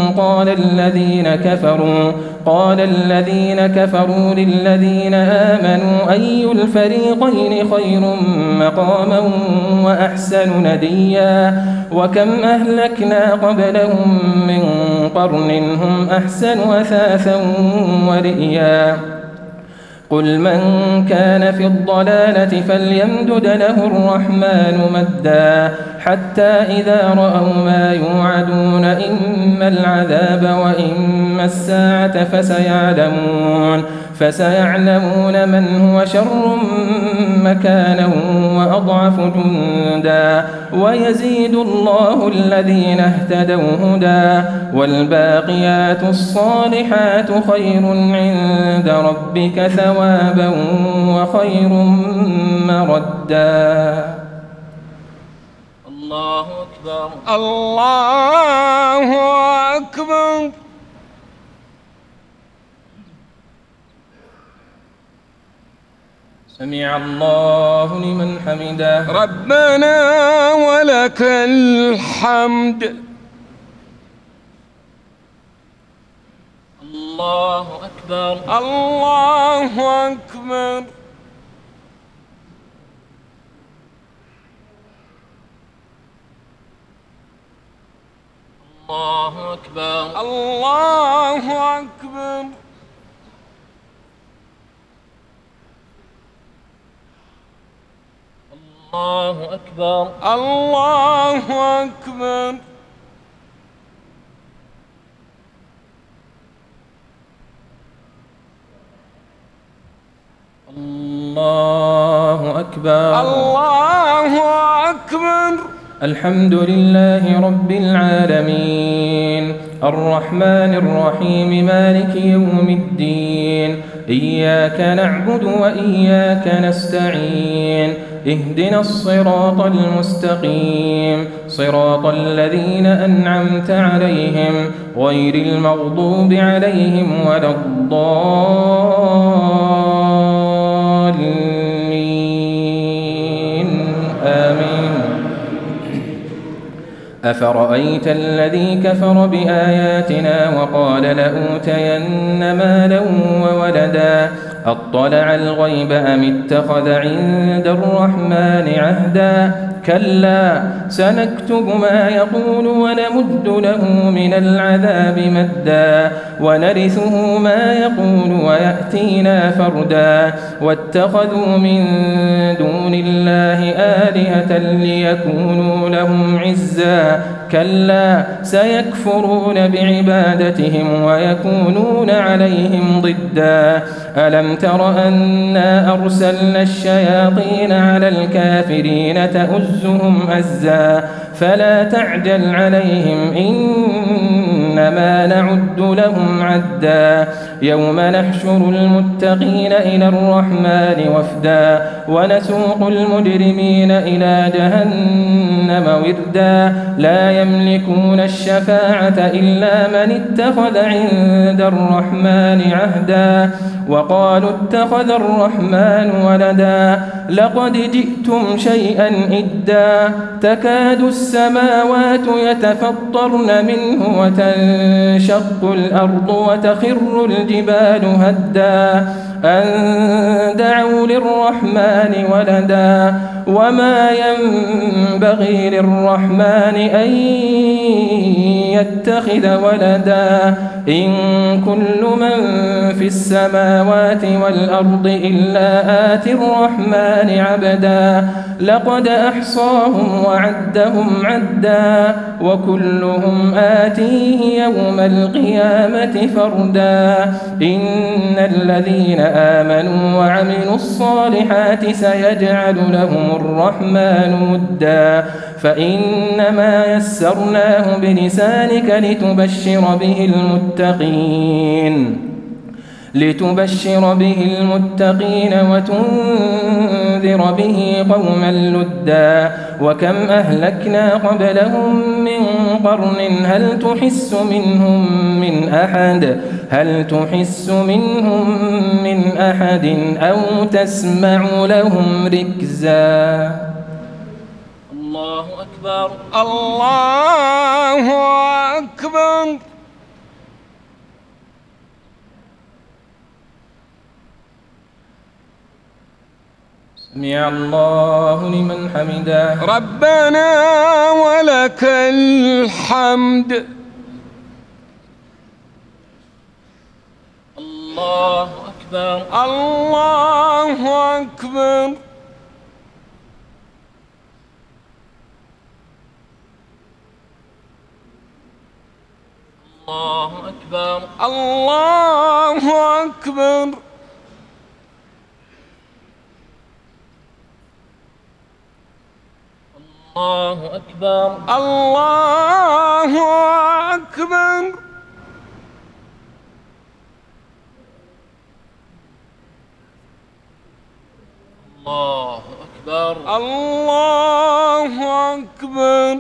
قال الذين كفروا للذين آمنوا أي الفريقين خير مقاما وأحسن نديا وكم أهلكنا قبلهم من قرن هم أحسن أثاثا ورئيا قل من كان في الضلالة فليمدد له الرحمن مدا حتى إذا رأوا ما يوعدون إما العذاب وإما الساعة فسيعلمون من هو شر مكانا وأضعف جندا ويزيد الله الذين اهتدوا هدى والباقيات الصالحات خير عند ربك ثوابا وخير مردا. الله أكبر. الله أكبر. سمع الله لمن حمده. ربنا ولك الحمد. الله أكبر. الله أكبر. الله أكبر. الله أكبر. الله أكبر. الله أكبر. الله أكبر. الله أكبر. الحمد لله رب العالمين الرحمن الرحيم مالك يوم الدين إياك نعبد وإياك نستعين اهدنا الصراط المستقيم صراط الذين أنعمت عليهم غير المغضوب عليهم ولا الضالين آمين. أفرأيت الذي كفر بآياتنا وقال لأوتين مالا وولدا أطلع الغيب أم اتخذ عند الرحمن عهدا كلا سنكتب ما يقول ونمد له من العذاب مدا ونرثه ما يقول ويأتينا فردا واتخذوا من دون الله آلهة ليكونوا لهم عزا كلا سيكفرون بعبادتهم ويكونون عليهم ضدا ألم تر أنا أرسلنا الشياطين على الكافرين تؤزهم أزا فلا تعجل عليهم إنما نعد لهم عدا يوم نحشر المتقين إلى الرحمن وفدا ونسوق المجرمين إلى جهنم وردا لا يملكون الشفاعة إلا من اتخذ عند الرحمن عهدا وقالوا اتخذ الرحمن ولدا لقد جئتم شيئا إدا تكاد السماوات يتفطرن منه وتنشق الأرض وتخر الجبال هدا أن دعوا للرحمن ولدا وما ينبغي للرحمن أن يتخذ ولدا إن كل من في السماوات والأرض إلا آتي الرحمن عبدا لقد أحصاهم وعدهم عدا وكلهم آتيه يوم القيامة فردا إن الذين آمنوا وعملوا الصالحات سيجعل لهم الرحمن ودا فإنما يسرناه بلسانك لتبشر به المتقين لتبشر به المتقين وتنذر به قوما لدا وكم أهلكنا قبلهم من قرن هل تحس منهم من أحد أو تسمع لهم ركزا. الله أكبر. الله أكبر. سمع الله لمن حمده. ربنا ولك الحمد. الله أكبر. الله أكبر. الله أكبر. الله أكبر. الله أكبر. الله أكبر. الله أكبر. الله أكبر.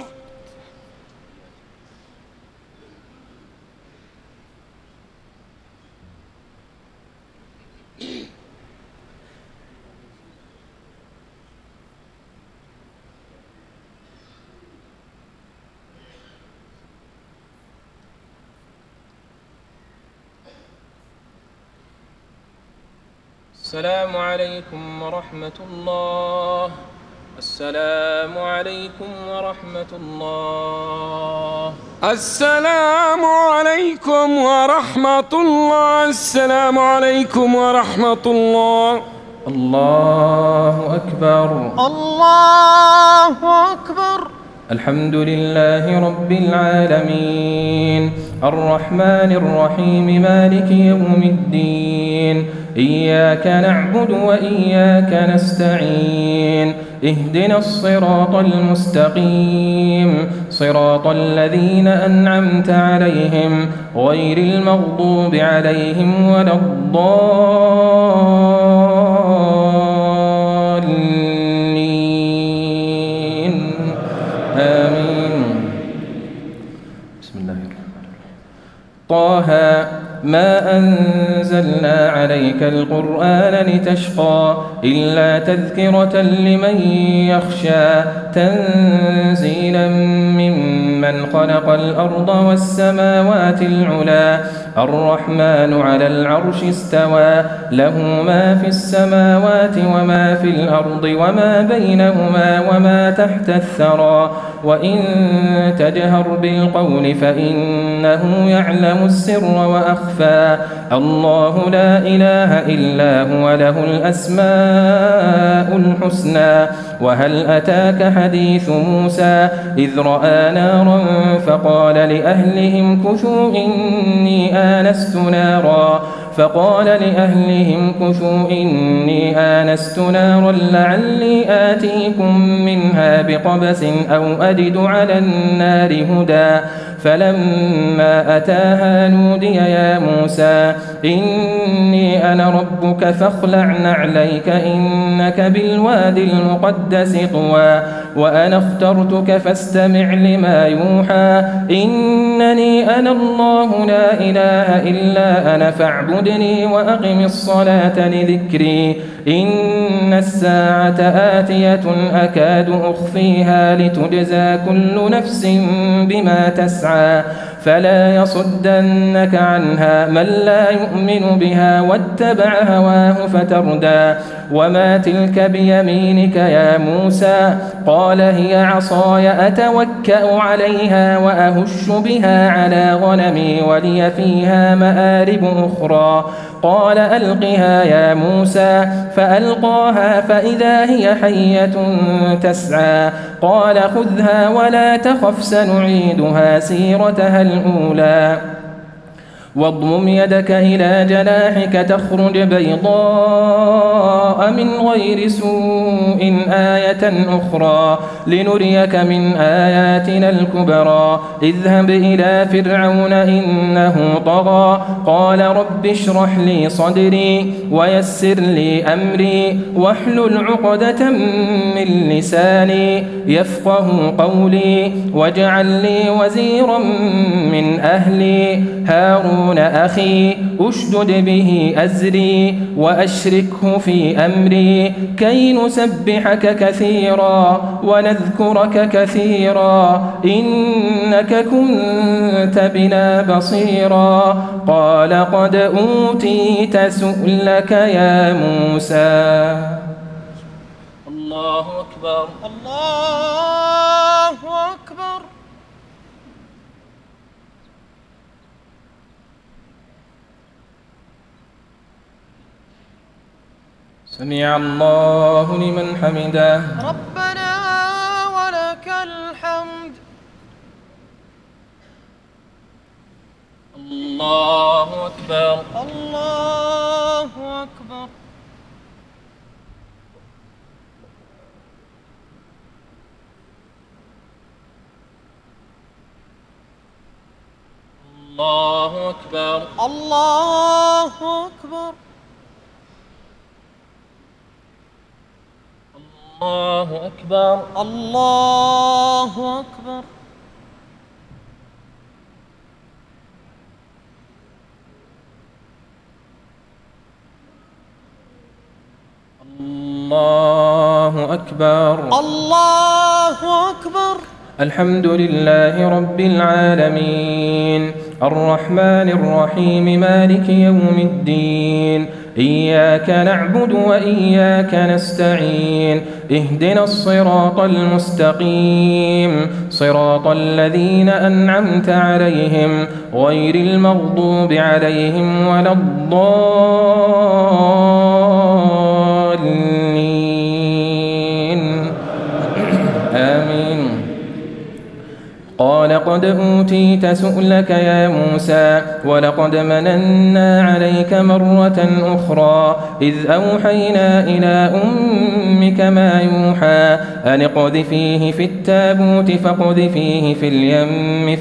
السلام عليكم ورحمة الله. السلام عليكم ورحمة الله. السلام عليكم ورحمة الله. السلام عليكم ورحمة الله. الله أكبر. الله أكبر. الحمد لله رب العالمين الرحمن الرحيم مالك يوم الدين إياك نعبد وإياك نستعين اهدنا الصراط المستقيم صراط الذين أنعمت عليهم غير المغضوب عليهم ولا الضالين آمين. بسم الله الرحمن الرحيم. طه ما أنزلنا عليك القرآن لتشقى إلا تذكرة لمن يخشى تنزيلا ممن خلق الأرض والسماوات العلا الرحمن على العرش استوى له ما في السماوات وما في الأرض وما بينهما وما تحت الثرى وإن تجهر بالقول فإنه يعلم السر وأخفى الله لا إله إلا هو له الأسماء الحسنى. وهل أتاك حديث موسى إذ رأى نارا فقال لأهلهم كثوا إني آنست نارا لعلي آتيكم منها بقبس أو أجد على النار هدى فلما أتاها نودي يا موسى إني أنا ربك فاخلع نعليك إنك بالوادي المقدس طوى وأنا اخترتك فاستمع لما يوحى إنني أنا الله لا إله إلا أنا فاعبدني وأقم الصلاة لذكري إن الساعة آتية أكاد أخفيها لتجزى كل نفس بما تسعى فلا يصدنك عنها من لا يؤمن بها واتبع هواه فتردى. وما تلك بيمينك يا موسى قال هي عصاي أتوكأ عليها وأهش بها على غنمي ولي فيها مآرب أخرى قال ألقها يا موسى فألقاها فإذا هي حية تسعى قال خذها ولا تخف سنعيدها سيرتها الأولى واضمم يدك إلى جناحك تخرج بيضاء نبرأ من غير سوء آية أخرى لنريك من آياتنا الكبرى اذهب إلى فرعون إنه طغى قال رب اشرح لي صدري ويسر لي أمري واحلل عقدة من لساني يفقه قولي واجعل لي وزيرا من أهلي هارون أخي أشدد به أزري وأشركه في أمري كي نسبحك كثيرا ونذكرك كثيرا إنك كنت بنا بصيرا قال قد أوتيت سؤلك يا موسى. الله أكبر. الله أكبر. سمع الله لمن حمده. ربنا ولك الحمد. الله أكبر. الله أكبر. الله أكبر. الله أكبر. الله أكبر. الله أكبر. الله أكبر. الله أكبر. الحمد لله رب العالمين الرحمن الرحيم مالك يوم الدين إياك نعبد وإياك نستعين اهدنا الصراط المستقيم صراط الذين أنعمت عليهم غير المغضوب عليهم ولا الضالين آمين. قال قد أوتيت سؤلك يا موسى ولقد مننا عليك مرة أخرى إذ أوحينا إلى أمك ما يوحى أن اقذفيه في التابوت فاقذفيه في اليم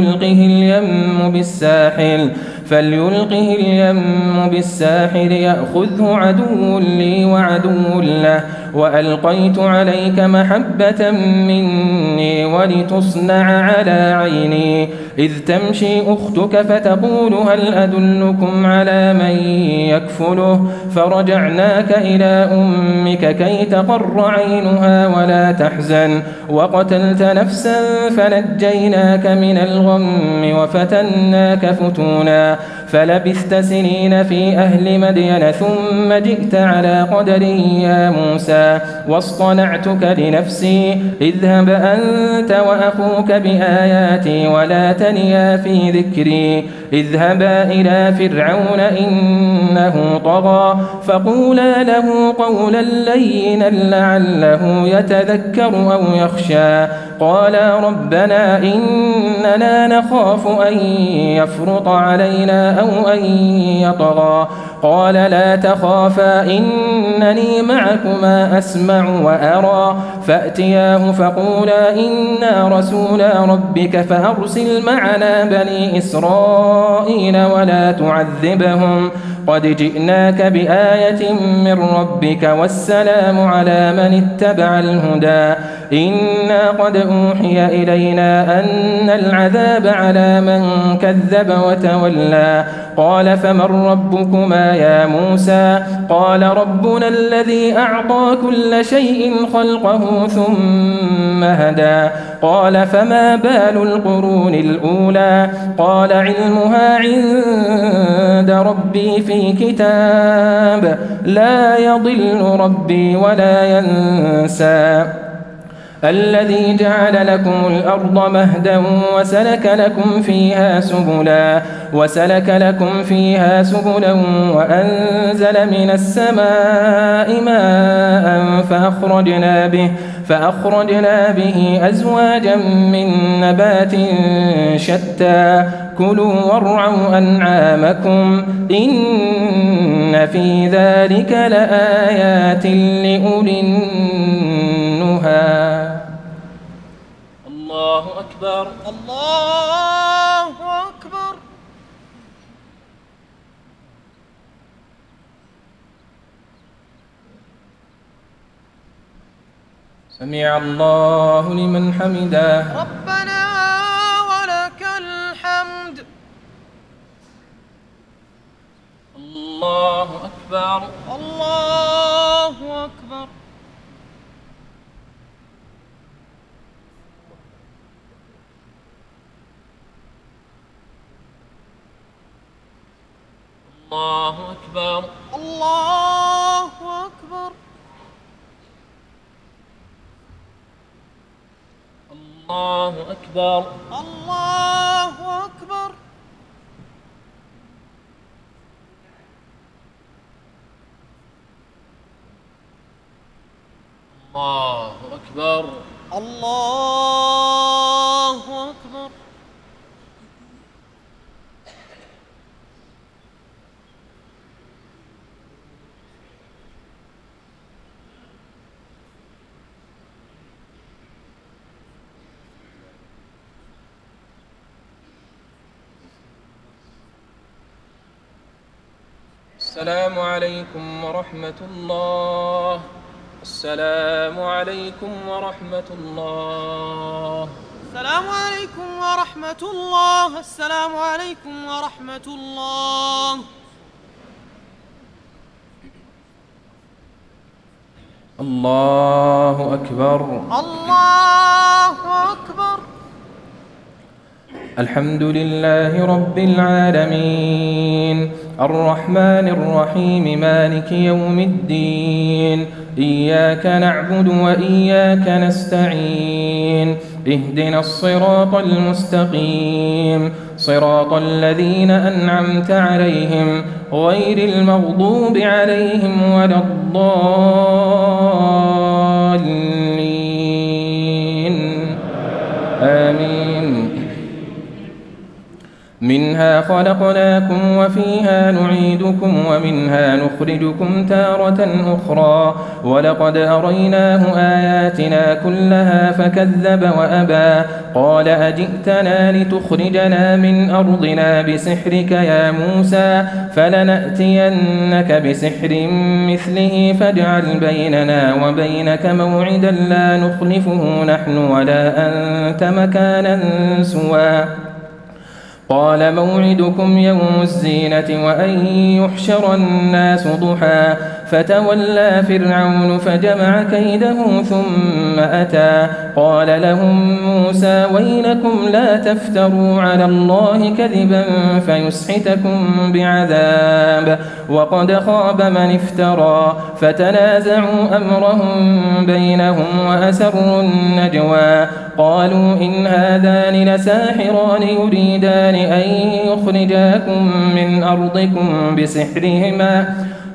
فليلقه اليم بالساحل يأخذه عدو لي وعدو له وألقيت عليك محبة مني ولتصنع على عيني إذ تمشي أختك فتقول هل أدلكم على من يكفله فرجعناك إلى أمك كي تقر عينها ولا تحزن وقتلت نفسا فنجيناك من الغم وفتناك فتونا فلبثت سنين في أهل مدين ثم جئت على قدري يا موسى واصطنعتك لنفسي اذهب أنت وأخوك بآياتي ولا تنيا في ذكري اذهبا إلى فرعون إنه طغى فقولا له قولا لينا لعله يتذكر أو يخشى قالا ربنا إننا نخاف أن يفرط علينا أو أن يطغى قال لا تخافا إنني معكما أسمع وأرى فأتياه فقولا إنا رسولا ربك فأرسل معنا بني إسرائيل ولا تعذبهم قد جئناك بآية من ربك والسلام على من اتبع الهدى إنا قد أوحي إلينا أن العذاب على من كذب وتولى قال فمن ربكما يا موسى قال ربنا الذي أعطى كل شيء خلقه ثم هدى قال فما بال القرون الأولى قال علمها عند ربي في كتاب لا يضل ربي ولا ينسى الذي جعل لكم الأرض مهدا وسلك لكم فيها سبلا وأنزل من السماء ماء فأخرجنا به أزواجا من نبات شتى كلوا وارعوا أنعامكم إن في ذلك لآيات لأولي النهى. الله أكبر. الله أكبر. سمع الله لمن حمده. ربنا ولك الحمد. الله أكبر. الله أكبر. الله أكبر. الله أكبر. الله أكبر. الله أكبر. الله أكبر. الله أكبر. السلام عليكم ورحمة الله. السلام عليكم ورحمة الله. السلام عليكم ورحمة الله. السلام عليكم ورحمة الله. الله أكبر. الله أكبر. الحمد لله رب العالمين الرحمن الرحيم مالك يوم الدين إياك نعبد وإياك نستعين اهدنا الصراط المستقيم صراط الذين أنعمت عليهم غير المغضوب عليهم ولا الضالين آمين. منها خلقناكم وفيها نعيدكم ومنها نخرجكم تارة أخرى ولقد أريناه آياتنا كلها فكذب وأبى قال أجئتنا لتخرجنا من أرضنا بسحرك يا موسى فلنأتينك بسحر مثله فاجعل بيننا وبينك موعدا لا نخلفه نحن ولا أنت مكانا سوى قال موعدكم يوم الزينة وأن يحشر الناس ضحى فتولى فرعون فجمع كيده ثم أتى قال لهم موسى ويلكم لا تفتروا على الله كذبا فيسحتكم بعذاب وقد خاب من افترى فتنازعوا أمرهم بينهم وأسروا النجوى قالوا إن هذان لساحران يريدان أن يخرجاكم من أرضكم بسحرهما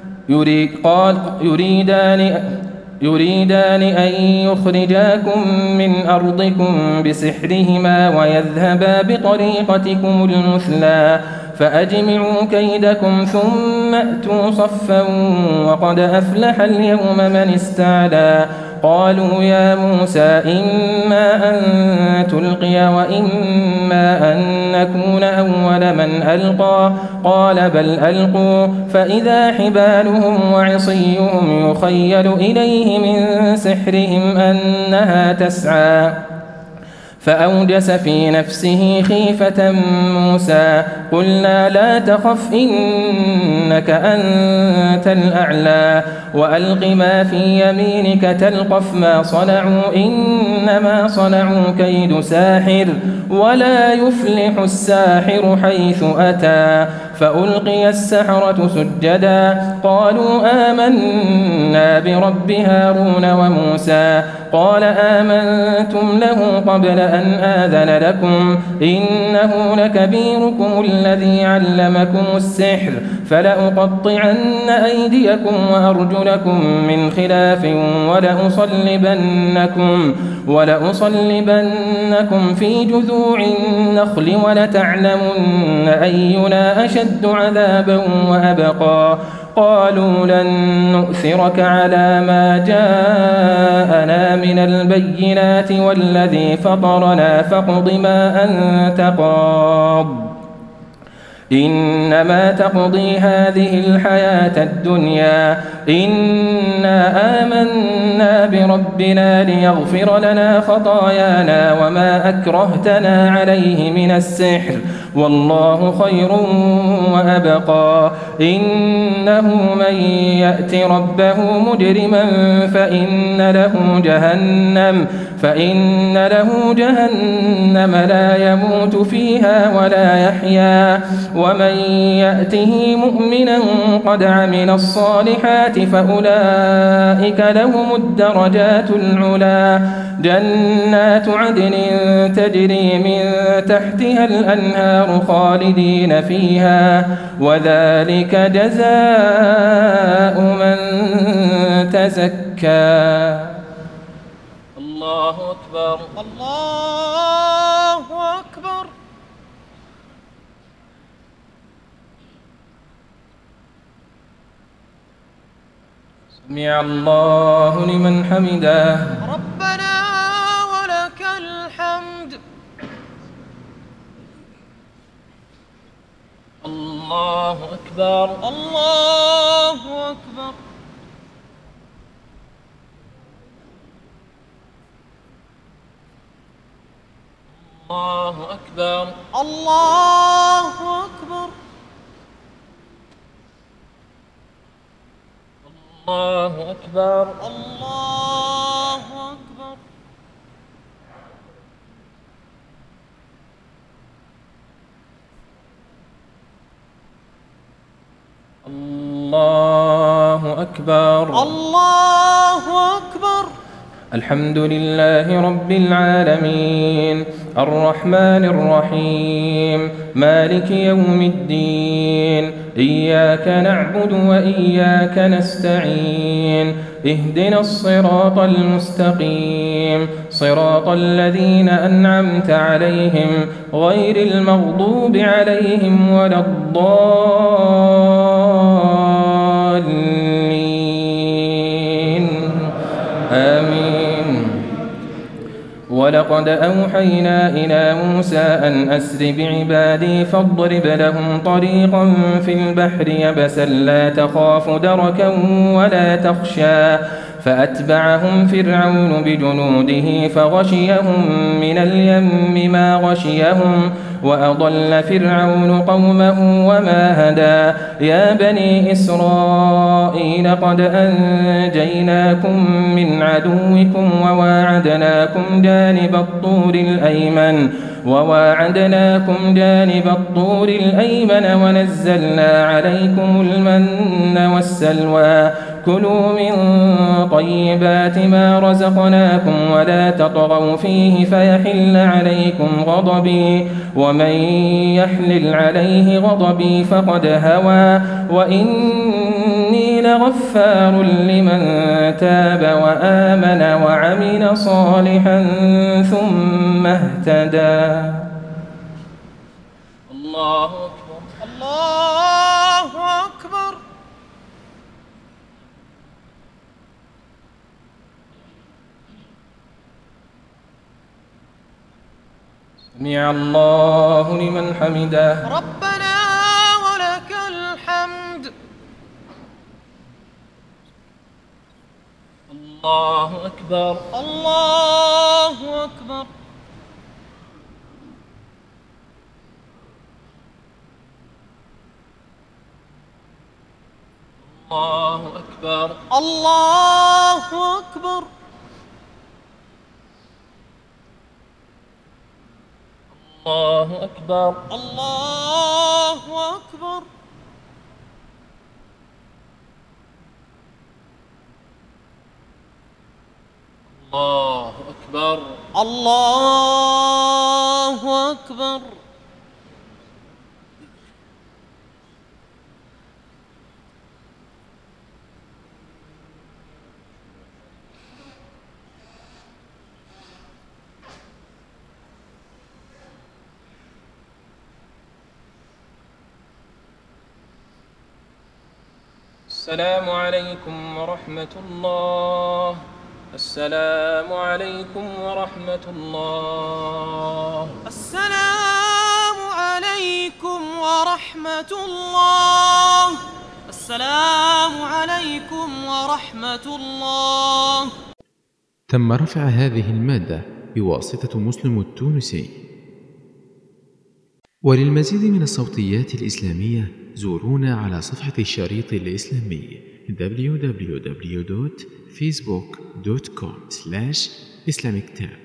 يريدان أن يخرجاكم من أرضكم بسحرهما ويذهبا بطريقتكم المثلى فأجمعوا كيدكم ثم أتوا صفا وقد أفلح اليوم من استعلى قالوا يا موسى إما أن تلقي وإما أن نكون أول من ألقى قال بل ألقوا فإذا حبالهم وعصيهم يخيل إليه من سحرهم أنها تسعى فأوجس في نفسه خيفة موسى قلنا لا تخف إنك أنت الأعلى وألق ما في يمينك تلقف ما صنعوا إنما صنعوا كيد ساحر ولا يفلح الساحر حيث أتى فألقي السحرة سجدا قالوا آمنا برب هارون وموسى قال آمنتم له قبل أن آذن لكم إنه لكبيركم الذي علمكم السحر فلأقطعن أيديكم وأرجلكم من خلاف ولأصلبنكم في جذوع النخل ولتعلمن أينا أشد عذابا وأبقى قالوا لن نؤثرك على ما جاءنا من البينات والذي فطرنا فاقض ما أنت قاض إنما تقضي هذه الحياة الدنيا إنا آمنا بربنا ليغفر لنا خطايانا وما أكرهتنا عليه من السحر والله خير وأبقى إنه من يأت ربه مجرما فإن له جهنم لا يموت فيها ولا يحيا ومن يأته مؤمنا قد عمل الصالحات فأولئك لهم الدرجات العلا جنات عدن تجري من تحتها الأنهار خالدين فيها وذلك جزاء من تزكى الله أكبر الله أكبر سمع الله لمن حمده ربنا ولك الحمد الله أكبر الله أكبر الله أكبر الله أكبر الله أكبر الله أكبر الله أكبر الله أكبر الحمد لله رب العالمين الرحمن الرحيم مالك يوم الدين إياك نعبد وإياك نستعين اهدنا الصراط المستقيم صراط الذين أنعمت عليهم غير المغضوب عليهم ولا الضالين آمين ولقد أوحينا إلى موسى أن أسر بعبادي فاضرب لهم طريقا في البحر يبسا لا تخاف دركا ولا تخشى فأتبعهم فرعون بجنوده فغشيهم من اليم ما غشيهم وأضل فرعون قومه وما هدى يا بني إسرائيل قد أنجيناكم من عدوكم وواعدناكم جانب الطور الأيمن ونزلنا عليكم المن والسلوى كلوا من طيبات ما رزقناكم ولا تطغوا فيه فيحل عليكم غضبي ومن يحلل عليه غضبي فقد هوى وإني لغفار لمن تاب وآمن وعمل صالحا ثم اهتدى الله أكبر الله أكبر سمع الله لمن حمده ربنا ولك الحمد الله أكبر الله أكبر الله أكبر الله أكبر الله أكبر. الله أكبر. الله أكبر. الله أكبر. السلام عليكم ورحمة الله. السلام عليكم ورحمة الله. السلام عليكم ورحمة الله. السلام عليكم ورحمة الله. تم رفع هذه المادة بواسطة مسلم التونسي. وللمزيد من الصوتيات الإسلامية زورونا على صفحة الشريط الإسلامي www.facebook.com/islamictab.